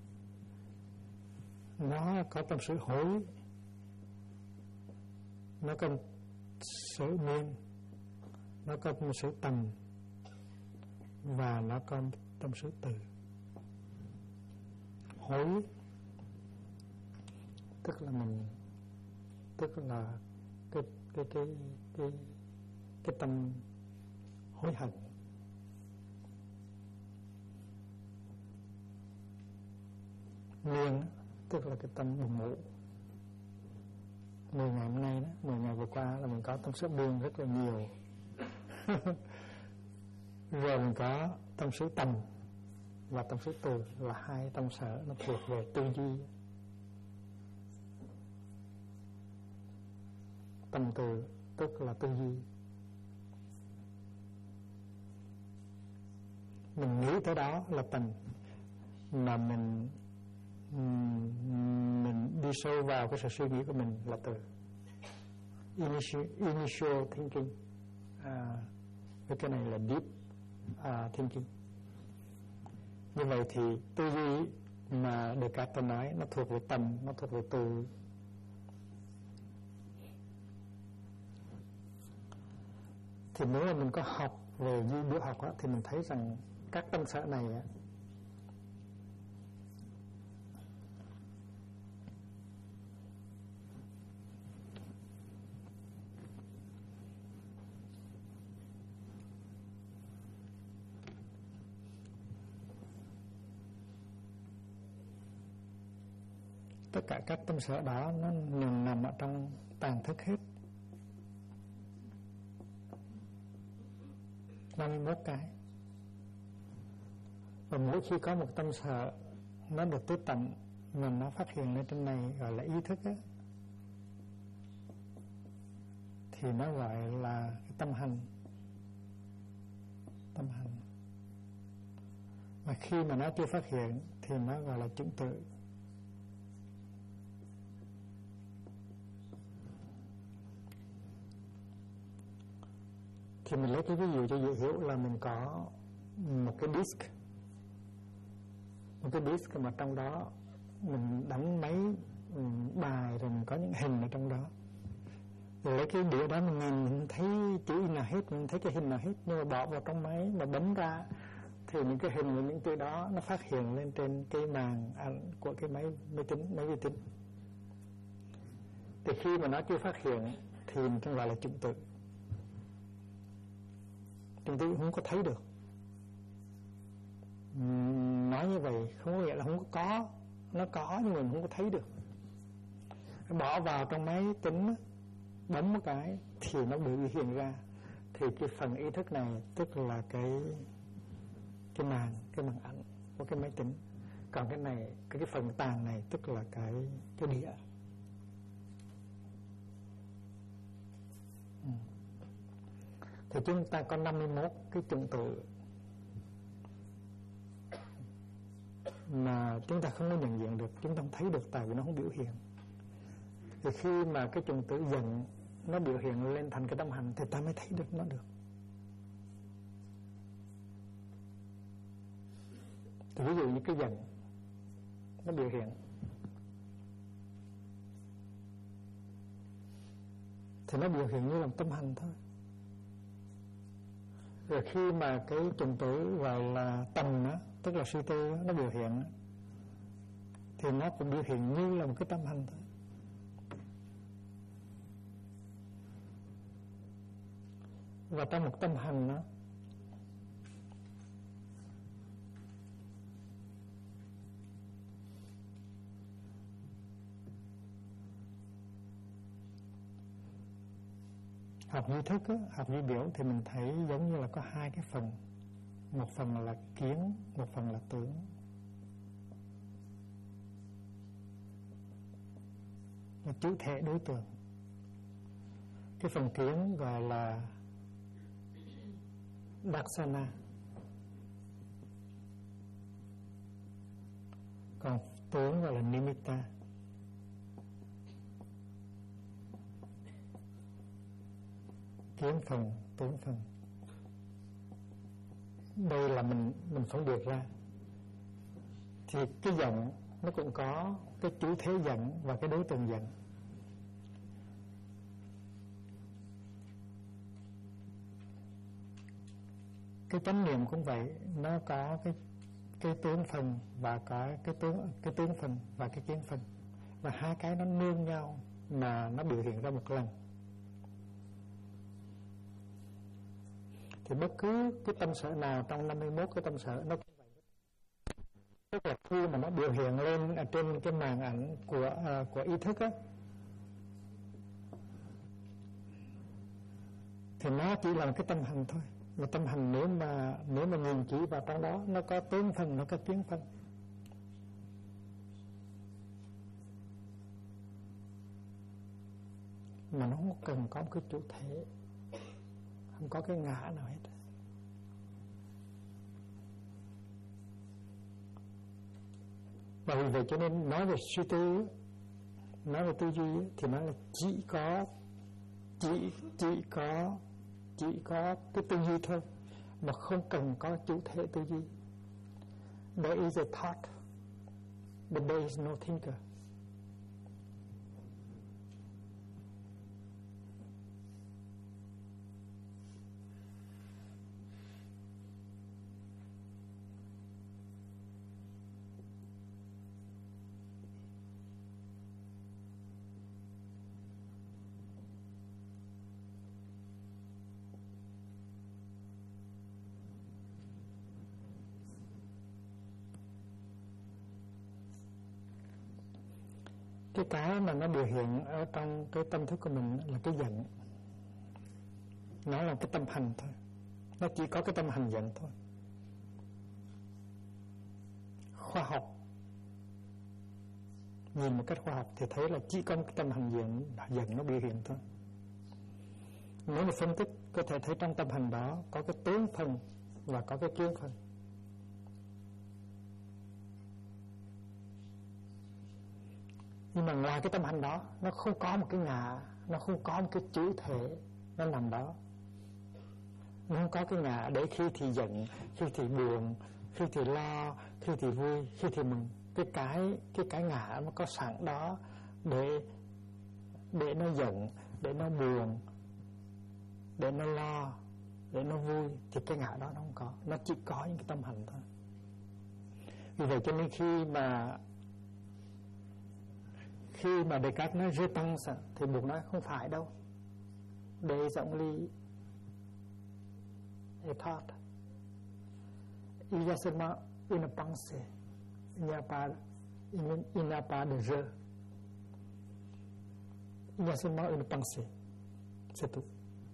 nó có tâm sở hối, nó có sở miên, nó có tâm sở tầm, và nó có tâm sở từ. Hối tức là cái tâm hối hận. Miên tức là cái tâm buồn ngủ. 10 ngày hôm nay đó, 10 ngày vừa qua là mình có tâm sở buồn rất là nhiều. Rồi mình có tâm sở tầm và tâm sở từ, là hai tâm sở nó thuộc về tư duy. Tâm từ tức là tư duy. Mình nghĩ tới đó là tầm, mà mình đi sâu vào cái sự suy nghĩ của mình là từ. Initial thinking, cái này là deep thinking. Như vậy thì tư duy mà Descartes nói nó thuộc về tầm, nó thuộc về từ. Thì nếu mà mình có học về duy biểu học đó, thì mình thấy rằng các tâm sở này tất cả các tâm sở đó nó nằm ở trong tàng thức hết. 51 cái. Và mỗi khi có một tâm sở nó được tới tận mà nó phát hiện lên trên này gọi là ý thức á, thì nó gọi là cái tâm hành. Tâm hành. Mà khi mà nó chưa phát hiện thì nó gọi là chủng tử. Thì mình lấy cái ví dụ cho dễ hiểu là mình có một cái disk mà trong đó mình đánh máy bài, rồi mình có những hình ở trong đó. Rồi lấy cái đĩa đó mình nhìn, mình thấy chữ in nào hết, mình thấy cái hình nào hết, nhưng mà bỏ vào trong máy mà bấm ra thì những cái hình và những chữ đó nó phát hiện lên trên cái màn ảnh của cái máy vi tính. Thì khi mà nó chưa phát hiện thì mình gọi là chủng tử. Chúng tôi không có thấy được. Nói như vậy không có nghĩa là không có. Nó có nhưng mình không có thấy được. Bỏ vào trong máy tính, bấm một cái thì nó biểu hiện ra. Thì cái phần ý thức này tức là cái màn ảnh của cái máy tính. Còn cái này, cái phần tàn này tức là cái đĩa. Thì chúng ta có 51 cái chủng tử mà chúng ta không có nhận diện được, chúng ta không thấy được tại vì nó không biểu hiện. Thì khi mà cái chủng tử giận nó biểu hiện lên thành cái tâm hành thì ta mới thấy được nó được. Thì ví dụ như cái giận nó biểu hiện, thì nó biểu hiện như là tâm hành thôi. Rồi khi mà cái trùng tử gọi là tầm á, tức là suy tư nó biểu hiện á, thì nó cũng biểu hiện như là một cái tâm hành thôi. Và trong một tâm hành đó, học duy thức á, học duy biểu thì mình thấy giống như là có hai cái phần. Một phần là kiến, một phần là tưởng. Là chủ thể đối tượng. Cái phần kiến gọi là Darsana, còn tướng gọi là Nimitta. Kiến phần, tướng phần. Đây là mình phân biệt ra. Thì cái giận nó cũng có cái chủ thể giận và cái đối tượng giận. Cái chánh niệm cũng vậy, nó có cái tướng phần và có cái tướng phần và cái kiến phần, và hai cái nó nương nhau mà nó biểu hiện ra một lần. Thì bất cứ cái tâm sở nào trong 51 cái tâm sở nó cũng vậy. Tức là khi mà nó biểu hiện lên ở trên cái màn ảnh của ý thức á, thì nó chỉ là một cái tâm hành thôi. Mà tâm hành nếu mà nhìn chỉ vào trong đó, nó có tướng phần, nó có kiến phần. Mà nó không cần có một cái chủ thể, không có cái ngã nào hết. Và vì vậy cho nên nói về suy tư, nói về tư duy thì nó là chỉ có cái tư duy thôi, mà không cần có chủ thể tư duy. There is a thought, but there is no thinker. Cái mà nó biểu hiện ở trong cái tâm thức của mình là cái giận. Nó là cái tâm hành thôi. Nó chỉ có cái tâm hành giận thôi. Khoa học, nhìn một cách khoa học thì thấy là chỉ có cái tâm hành giận nó biểu hiện thôi. Nếu mà phân tích có thể thấy trong tâm hành đó có cái tướng phần và có cái kiến phần. Nhưng mà ngoài cái tâm hành đó, nó không có một cái ngã, nó không có một cái chủ thể nó nằm đó. Nó không có cái ngã để khi thì giận, khi thì buồn, khi thì lo, khi thì vui, khi thì mừng. Cái ngã nó có sẵn đó để nó giận, để nó buồn, để nó lo, để nó vui, thì cái ngã đó nó không có. Nó chỉ có những cái tâm hành thôi. Vì vậy cho nên khi mà Descartes nói je pense thì buộc nói không phải đâu. There is only a thought. Il y a seulement une pensée. Il n'y a pas de je. Il y a seulement une pensée. C'est tout.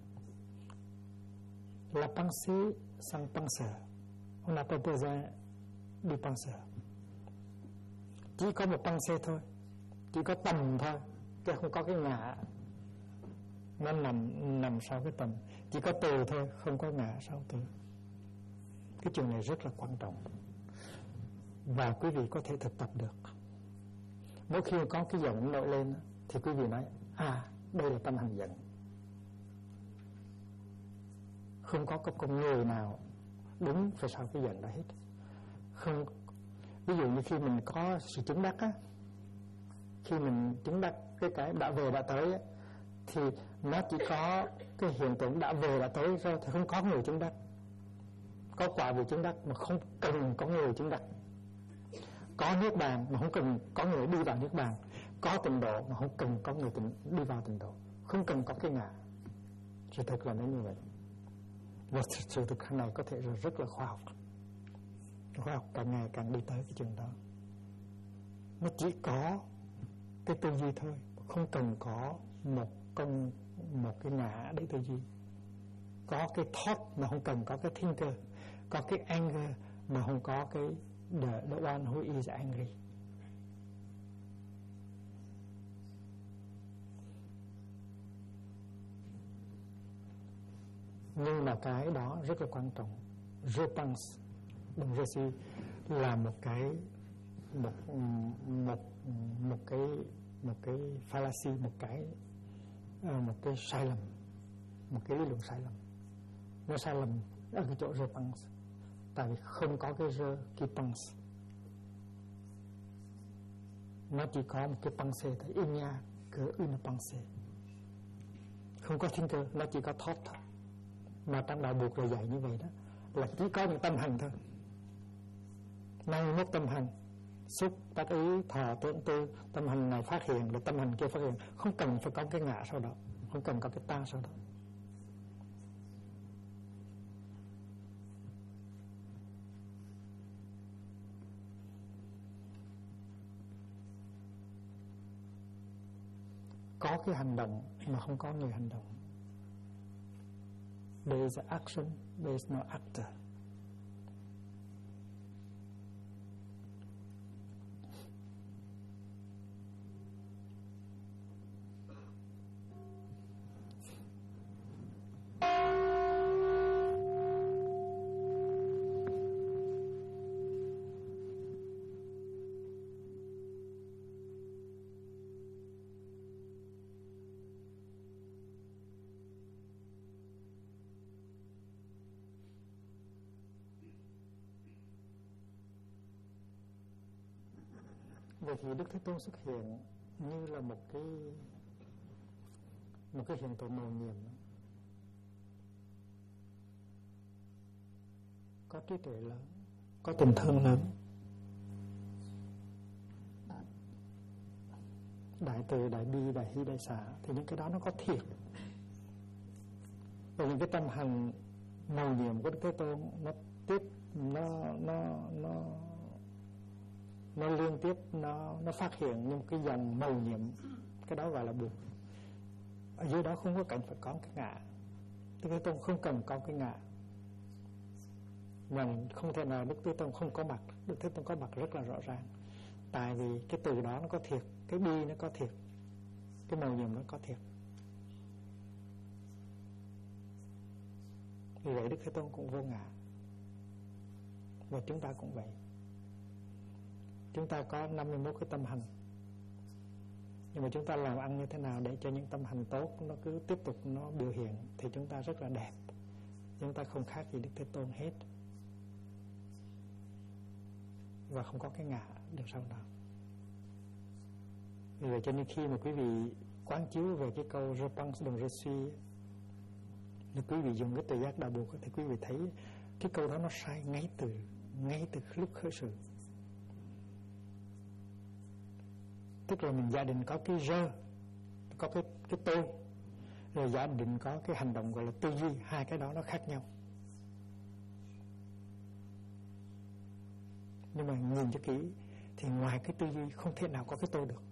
La pensée sans penseur. On n'a pas besoin du penseur. Chỉ có một pensée thôi. Chỉ có tầm thôi, chứ không có cái ngã. Nó nằm sau cái tầm. Chỉ có từ thôi, không có ngã sau từ. Cái chuyện này rất là quan trọng, và quý vị có thể thực tập được. Mỗi khi có cái giận nổi lên thì quý vị nói đây là tâm hành giận. Không có con người nào đứng phía sau cái giận đó hết. Không. Ví dụ như khi mình có sự chứng đắc á, khi mình chứng đắc cái đã về đã tới á, thì Nó chỉ có cái hiện tượng đã về đã tới rồi, thì không có người chứng đắc. Có quả vị chứng đắc mà không cần có người chứng đắc. Có niết bàn mà không cần có người đi vào niết bàn. Có tịnh độ mà không cần có người đi vào tịnh độ. Không cần có cái ngã. Sự thực là nó như vậy. Và sự thực này có thể rất là khoa học. Khoa học càng ngày càng đi tới cái trường đó. Nó chỉ có cái tư duy thôi, không cần có một cái ngã để tư duy. Có cái thought mà không cần có cái thinker. Có cái anger mà không có cái the one who is angry. Nhưng mà cái đó rất là quan trọng. Repentance, đồng resi là một cái fallacy, một cái sai lầm, một cái lý luận sai lầm. Nó sai lầm ở cái chỗ repentance, tại vì không có cái repentance. Nó chỉ có một cái pensée thôi, il n'y a que une pensée. Không có thinker, nó chỉ có thought thôi. Mà trong đạo buộc là dạy như vậy đó, là chỉ có những tâm hành thôi. 51 tâm hành, xúc, tác ý, thọ, tưởng, tư, tâm hành này phát hiện, rồi tâm hành kia phát hiện. Không cần phải có cái ngã sau đó, không cần có cái ta sau đó. Có cái hành động mà không có người hành động. There is an action, there is no actor. Vậy thì Đức Thế Tôn xuất hiện như là một cái hiện tượng mầu nhiệm. Có trí tuệ lớn, có tình thương lớn, đại từ, đại bi, đại hỷ, đại xả. Thì những cái đó nó có thiệt. Và những cái tâm hành mầu nhiệm của Đức Thế Tôn nó liên tiếp nó phát hiện những cái dòng mầu nhiệm. Cái đó gọi là buộc. Ở dưới đó không có cần phải có cái ngã. Đức Thế Tôn không cần có cái ngã. Mà không thể nào Đức Thế Tôn không có mặt. Đức Thế Tôn có mặt rất là rõ ràng. Tại vì cái từ đó nó có thiệt, cái bi nó có thiệt, cái mầu nhiệm nó có thiệt. Vì vậy Đức Thế Tôn cũng vô ngã. Và chúng ta cũng vậy. Chúng ta có 51 cái tâm hành. Nhưng mà chúng ta làm ăn như thế nào để cho những tâm hành tốt nó cứ tiếp tục nó biểu hiện, thì chúng ta rất là đẹp. Chúng ta không khác gì Đức Thế Tôn hết. Và không có cái ngã được sau đó. Vì vậy cho nên khi mà quý vị quán chiếu về cái câu Je pense donc je suis, nếu quý vị dùng cái tự giác đạo buộc thì quý vị thấy cái câu đó nó sai ngay từ lúc khởi sự. Tức là mình giả định có cái je, có cái tôi, rồi giả định có cái hành động gọi là tư duy. Hai cái đó nó khác nhau. Nhưng mà nhìn cho kỹ thì ngoài cái tư duy không thể nào có cái tôi được.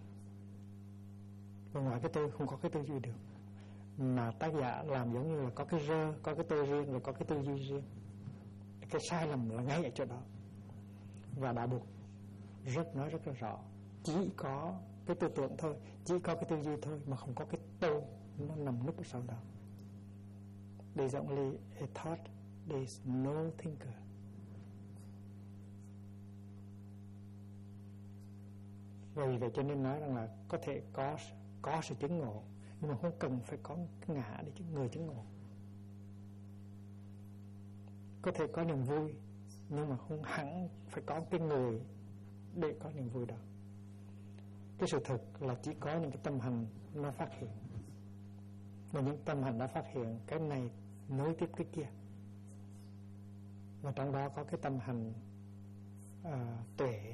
Và ngoài cái tôi không có cái tư duy được. Mà tác giả làm giống như là có cái je, có cái tôi riêng, rồi có cái tư duy riêng. Cái sai lầm là ngay ở chỗ đó. Và đạo buộc nói rất là rõ. Chỉ có cái tư tưởng thôi, chỉ có cái tư duy thôi, mà không có cái tôi nó nằm núp ở sau đó. There's only a thought, there's no thinker. Vì vậy cho nên nói rằng là có thể có sự chứng ngộ, nhưng mà không cần phải có cái ngã để người chứng ngộ. Có thể có niềm vui, nhưng mà không hẳn phải có cái người để có niềm vui đó. Cái sự thật là chỉ có những cái tâm hành nó phát hiện. Và những tâm hành đã phát hiện cái này nối tiếp cái kia. Và trong đó có cái tâm hành tuệ.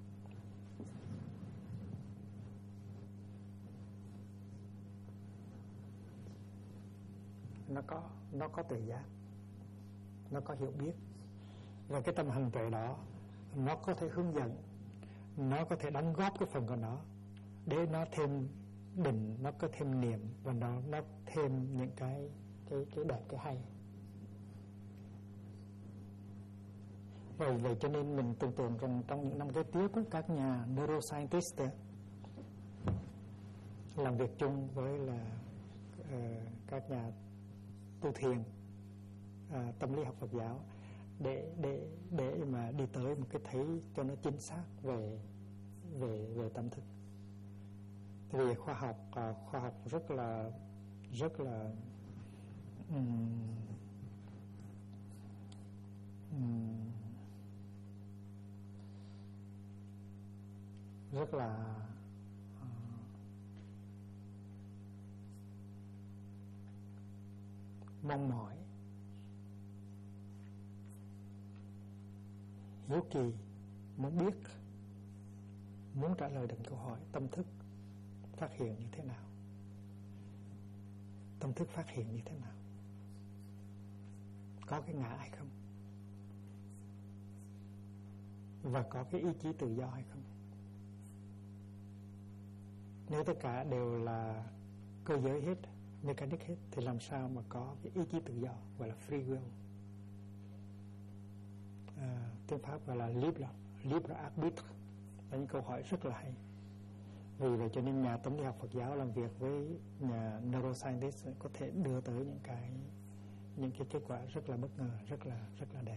Nó có tuệ giác, nó có hiểu biết. Và cái tâm hành tuệ đó nó có thể hướng dẫn, nó có thể đóng góp cái phần của nó để nó thêm định, nó có thêm niệm, và nó thêm những cái đẹp, cái hay. Vậy cho nên mình tưởng tượng rằng trong những năm kế tiếp các nhà neuroscientist làm việc chung với là các nhà tu thiền, tâm lý học Phật giáo để mà đi tới một cái thấy cho nó chính xác về tâm thức. Vì khoa học rất là rất là mong mỏi, hiếu kỳ, muốn biết, muốn trả lời được câu hỏi tâm thức phát hiện như thế nào, tâm thức phát hiện như thế nào, có cái ngã hay không, và có cái ý chí tự do hay không. Nếu tất cả đều là cơ giới hết, mechanic hết, thì làm sao mà có cái ý chí tự do, gọi là free will. Tiếng Pháp gọi là libre arbitre. Là những câu hỏi rất là hay. Vì vậy cho nên nhà tâm lý học Phật giáo làm việc với nhà neuroscientist có thể đưa tới những cái kết quả rất là bất ngờ, rất là đẹp.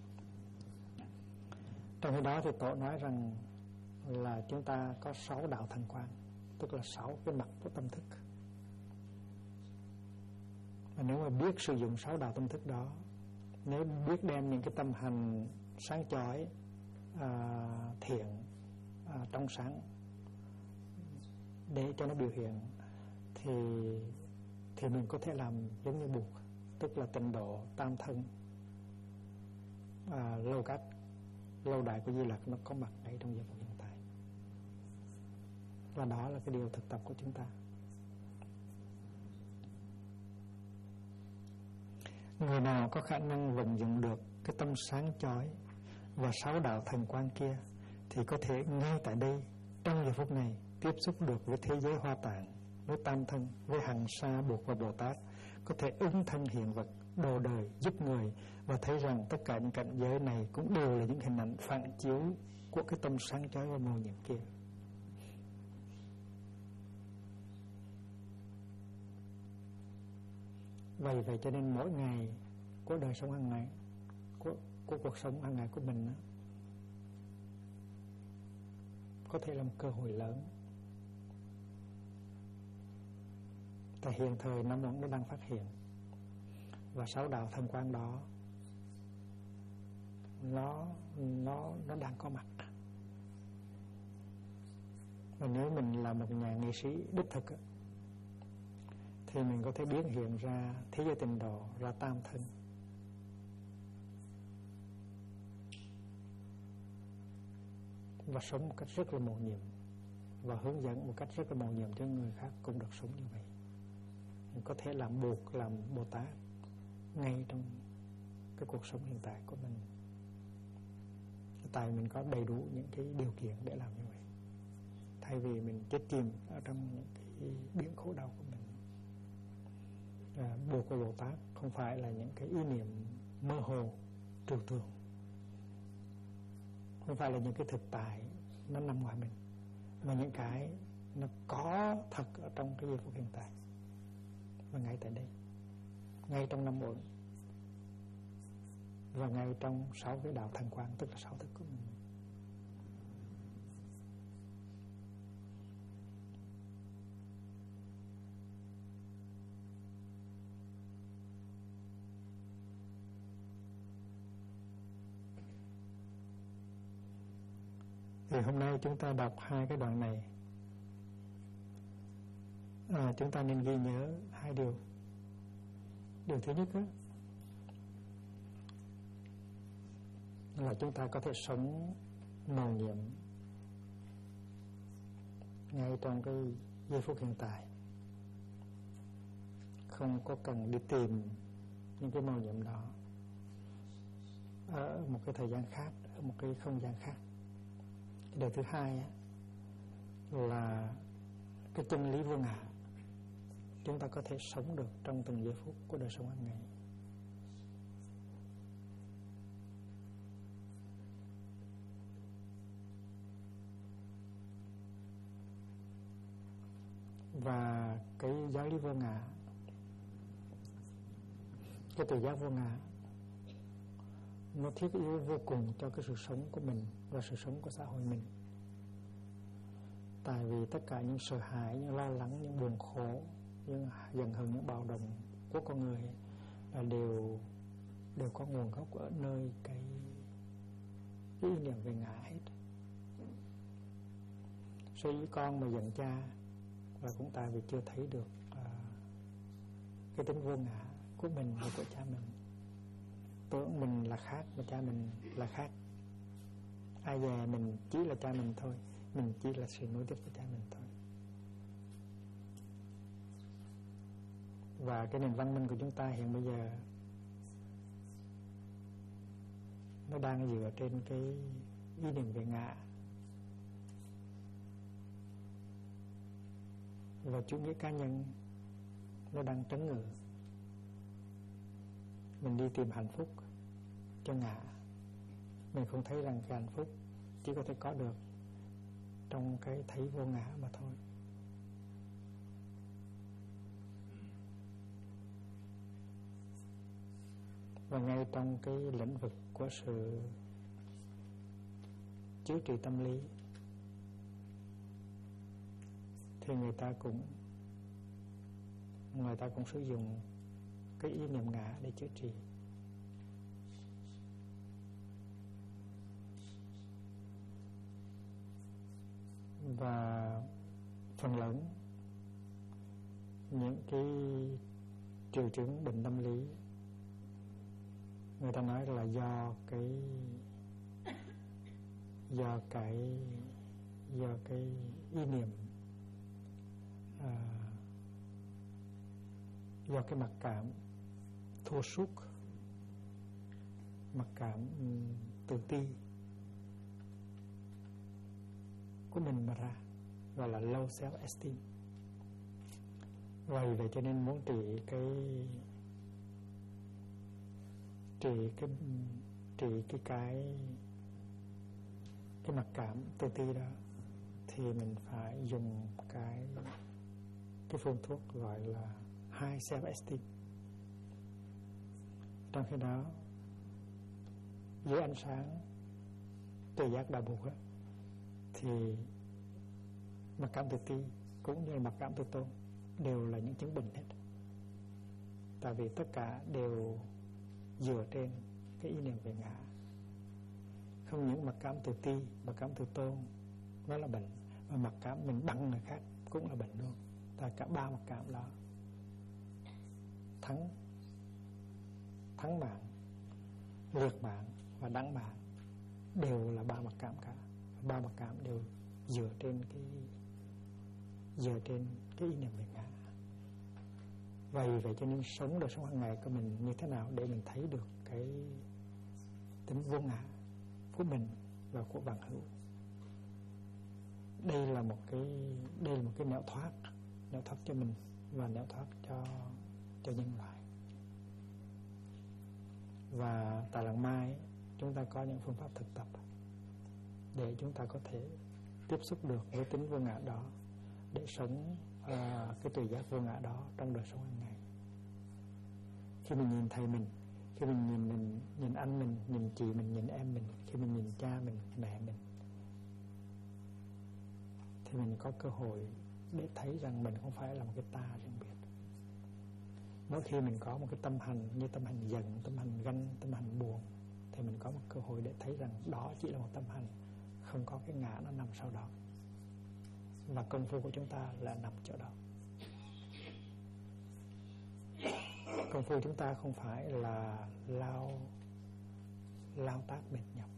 Trong khi đó thì Tổ nói rằng là chúng ta có 6 đạo thần quang, tức là 6 cái mặt của tâm thức. Và nếu mà biết sử dụng 6 đạo tâm thức đó, nếu biết đem những cái tâm hành sáng chói, thiện, trong sáng để cho nó biểu hiện, thì mình có thể làm giống như Bụt, tức là tịnh độ tam thân, lâu đài của Di Lặc nó có mặt ngay trong giây phút hiện tại. Và đó là cái điều thực tập của chúng ta. Người nào có khả năng vận dụng được cái tâm sáng chói và 6 đạo thần quang kia thì có thể ngay tại đây, trong giờ phút này, tiếp xúc được với thế giới Hoa Tạng, với tam thân, với Hằng Sa, Bụt và Bồ Tát, có thể ứng thân hiện vật, độ đời, giúp người, và thấy rằng tất cả những cảnh giới này cũng đều là những hình ảnh phản chiếu của cái tâm sáng chói và màu nhiệm kia. Vậy cho nên mỗi ngày của đời sống hàng ngày, của cuộc sống hàng ngày của mình đó, có thể là một cơ hội lớn. Tại hiện thời năm nó đang phát hiện, và 6 đạo thần quang đó nó đang có mặt. Và nếu mình là một nhà nghệ sĩ đích thực thì mình có thể biến hiện ra thế giới tịnh độ, ra tam thân, và sống một cách rất là mầu nhiệm, và hướng dẫn một cách rất là mầu nhiệm cho người khác cũng được sống như vậy. Mình có thể làm Bụt, làm Bồ Tát ngay trong cái cuộc sống hiện tại của mình, tại mình có đầy đủ những cái điều kiện để làm như vậy, thay vì mình chết chìm ở trong những cái biển khổ đau của mình. Bụt và Bồ Tát không phải là những cái ý niệm mơ hồ trừu tượng, không phải là những cái thực tại nó nằm ngoài mình, mà những cái nó có thật ở trong cái giây phút hiện tại, và ngay tại đây, ngay trong năm uẩn, và ngay trong 6 cái đạo thần quang, tức là 6 thức của mình. Thì hôm nay chúng ta đọc 2 cái đoạn này. chúng ta nên ghi nhớ hai điều. Điều thứ nhất là chúng ta có thể sống mầu nhiệm ngay trong cái giây phút hiện tại, không có cần đi tìm những cái mầu nhiệm đó ở một cái thời gian khác, ở một cái không gian khác. Cái điều thứ hai là cái chân lý vô ngã, chúng ta có thể sống được trong từng giây phút của đời sống hàng ngày. Và cái giáo lý vô ngã, cái tự giác vô ngã, nó thiết yếu vô cùng cho cái sự sống của mình và sự sống của xã hội mình. Tại vì tất cả những sợ hãi, những lo lắng, những buồn khổ, những giận hờn, những bạo động của con người là đều có nguồn gốc ở nơi cái ý niệm về ngã hết. Sở dĩ con mà giận cha là cũng tại vì chưa thấy được cái tính vô ngã của mình và của cha mình. Tưởng mình là khác và cha mình là khác. Ai dè mình chỉ là cha mình thôi, mình chỉ là sự nối tiếp của cha mình thôi. Và cái nền văn minh của chúng ta hiện bây giờ nó đang dựa trên cái ý niệm về ngã và chủ nghĩa cá nhân nó đang trấn ngự. Mình đi tìm hạnh phúc cho ngã, mình không thấy rằng cái hạnh phúc chỉ có thể có được trong cái thấy vô ngã mà thôi. Và ngay trong cái lĩnh vực của sự chữa trị tâm lý thì người ta cũng sử dụng cái ý niệm ngã để chữa trị. Và phần lớn những cái triệu chứng bệnh tâm lý người ta nói là do cái ý niệm, do cái mặc cảm thua sút, mặc cảm tự ti của mình mà ra, gọi là low self esteem. Vậy cho nên muốn trị cái mặc cảm tự ti đó thì mình phải dùng cái phương thuốc gọi là high self esteem. Trong khi đó dưới ánh sáng tự giác đạo Bụt thì mặc cảm tự ti cũng như mặc cảm tự tôn đều là những chứng bệnh hết. Tại vì tất cả đều dựa trên cái ý niệm về ngã. Không những mặc cảm tự ti, mặc cảm tự tôn nó là bệnh, mà mặc cảm mình bằng người khác cũng là bệnh luôn. Tại cả ba mặc cảm đó, thắng mạng, liệt mạng và đắng mạng đều là ba mặc cảm cả. Ba mặc cảm đều dựa trên cái ý niệm về ngã. Vậy cho nên đời sống hàng ngày của mình như thế nào để mình thấy được cái tính vô ngã của mình và của vạn hữu. Đây là một cái nẻo thoát cho mình và nẻo thoát cho nhân loại. Và tại Làng Mai chúng ta có những phương pháp thực tập để chúng ta có thể tiếp xúc được với tính vô ngã đó, để sống cái tự giác vô ngã đó trong đời sống hàng ngày. Khi mình nhìn thầy mình, khi mình nhìn anh mình, nhìn chị mình, nhìn em mình, khi mình nhìn cha mình, mẹ mình, thì mình có cơ hội để thấy rằng mình không phải là một cái ta riêng biệt. Mỗi khi mình có một cái tâm hành như tâm hành giận, tâm hành ganh, tâm hành buồn, thì mình có một cơ hội để thấy rằng đó chỉ là một tâm hành, không có cái ngã nó nằm sau đó. Và công phu của chúng ta là nằm chỗ đó. Công phu chúng ta không phải là lao tác mệt nhọc.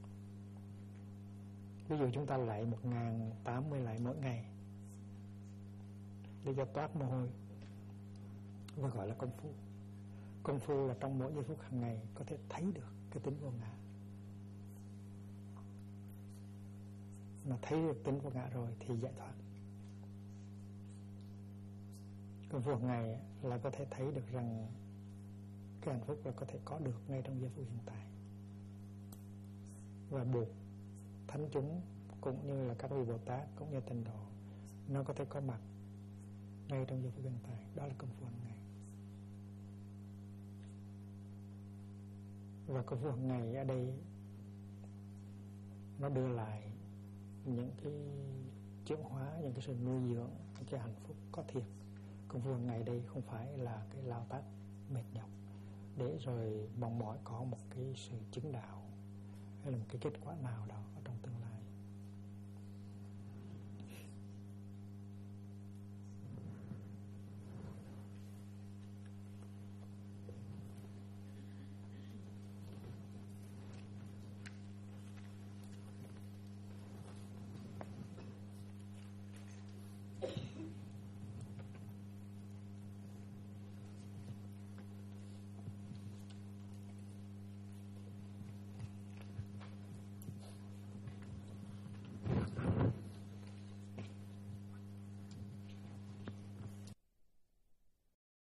Ví dụ chúng ta lạy 1080 lạy mỗi ngày để cho toát mồ hôi, và gọi là công phu. Công phu là trong mỗi giây phút hàng ngày có thể thấy được cái tính vô ngã. Mà thấy được tính vô ngã rồi thì giải thoát. Công phu hàng ngày là có thể thấy được rằng cái hạnh phúc là có thể có được ngay trong giây phút hiện tại. Và buộc thánh chúng cũng như là các vị Bồ Tát cũng như tịnh độ, nó có thể có mặt ngay trong giây phút hiện tại. Đó là công phu hàng ngày. Và công phu hàng ngày ở đây nó đưa lại những cái chuyển hóa, những cái sự nuôi dưỡng, những cái hạnh phúc có thiệt. Công phu hàng ngày đây không phải là cái lao tác mệt nhọc để rồi mong mỏi có một cái sự chứng đạo hay là một cái kết quả nào đó ở trong tương lai.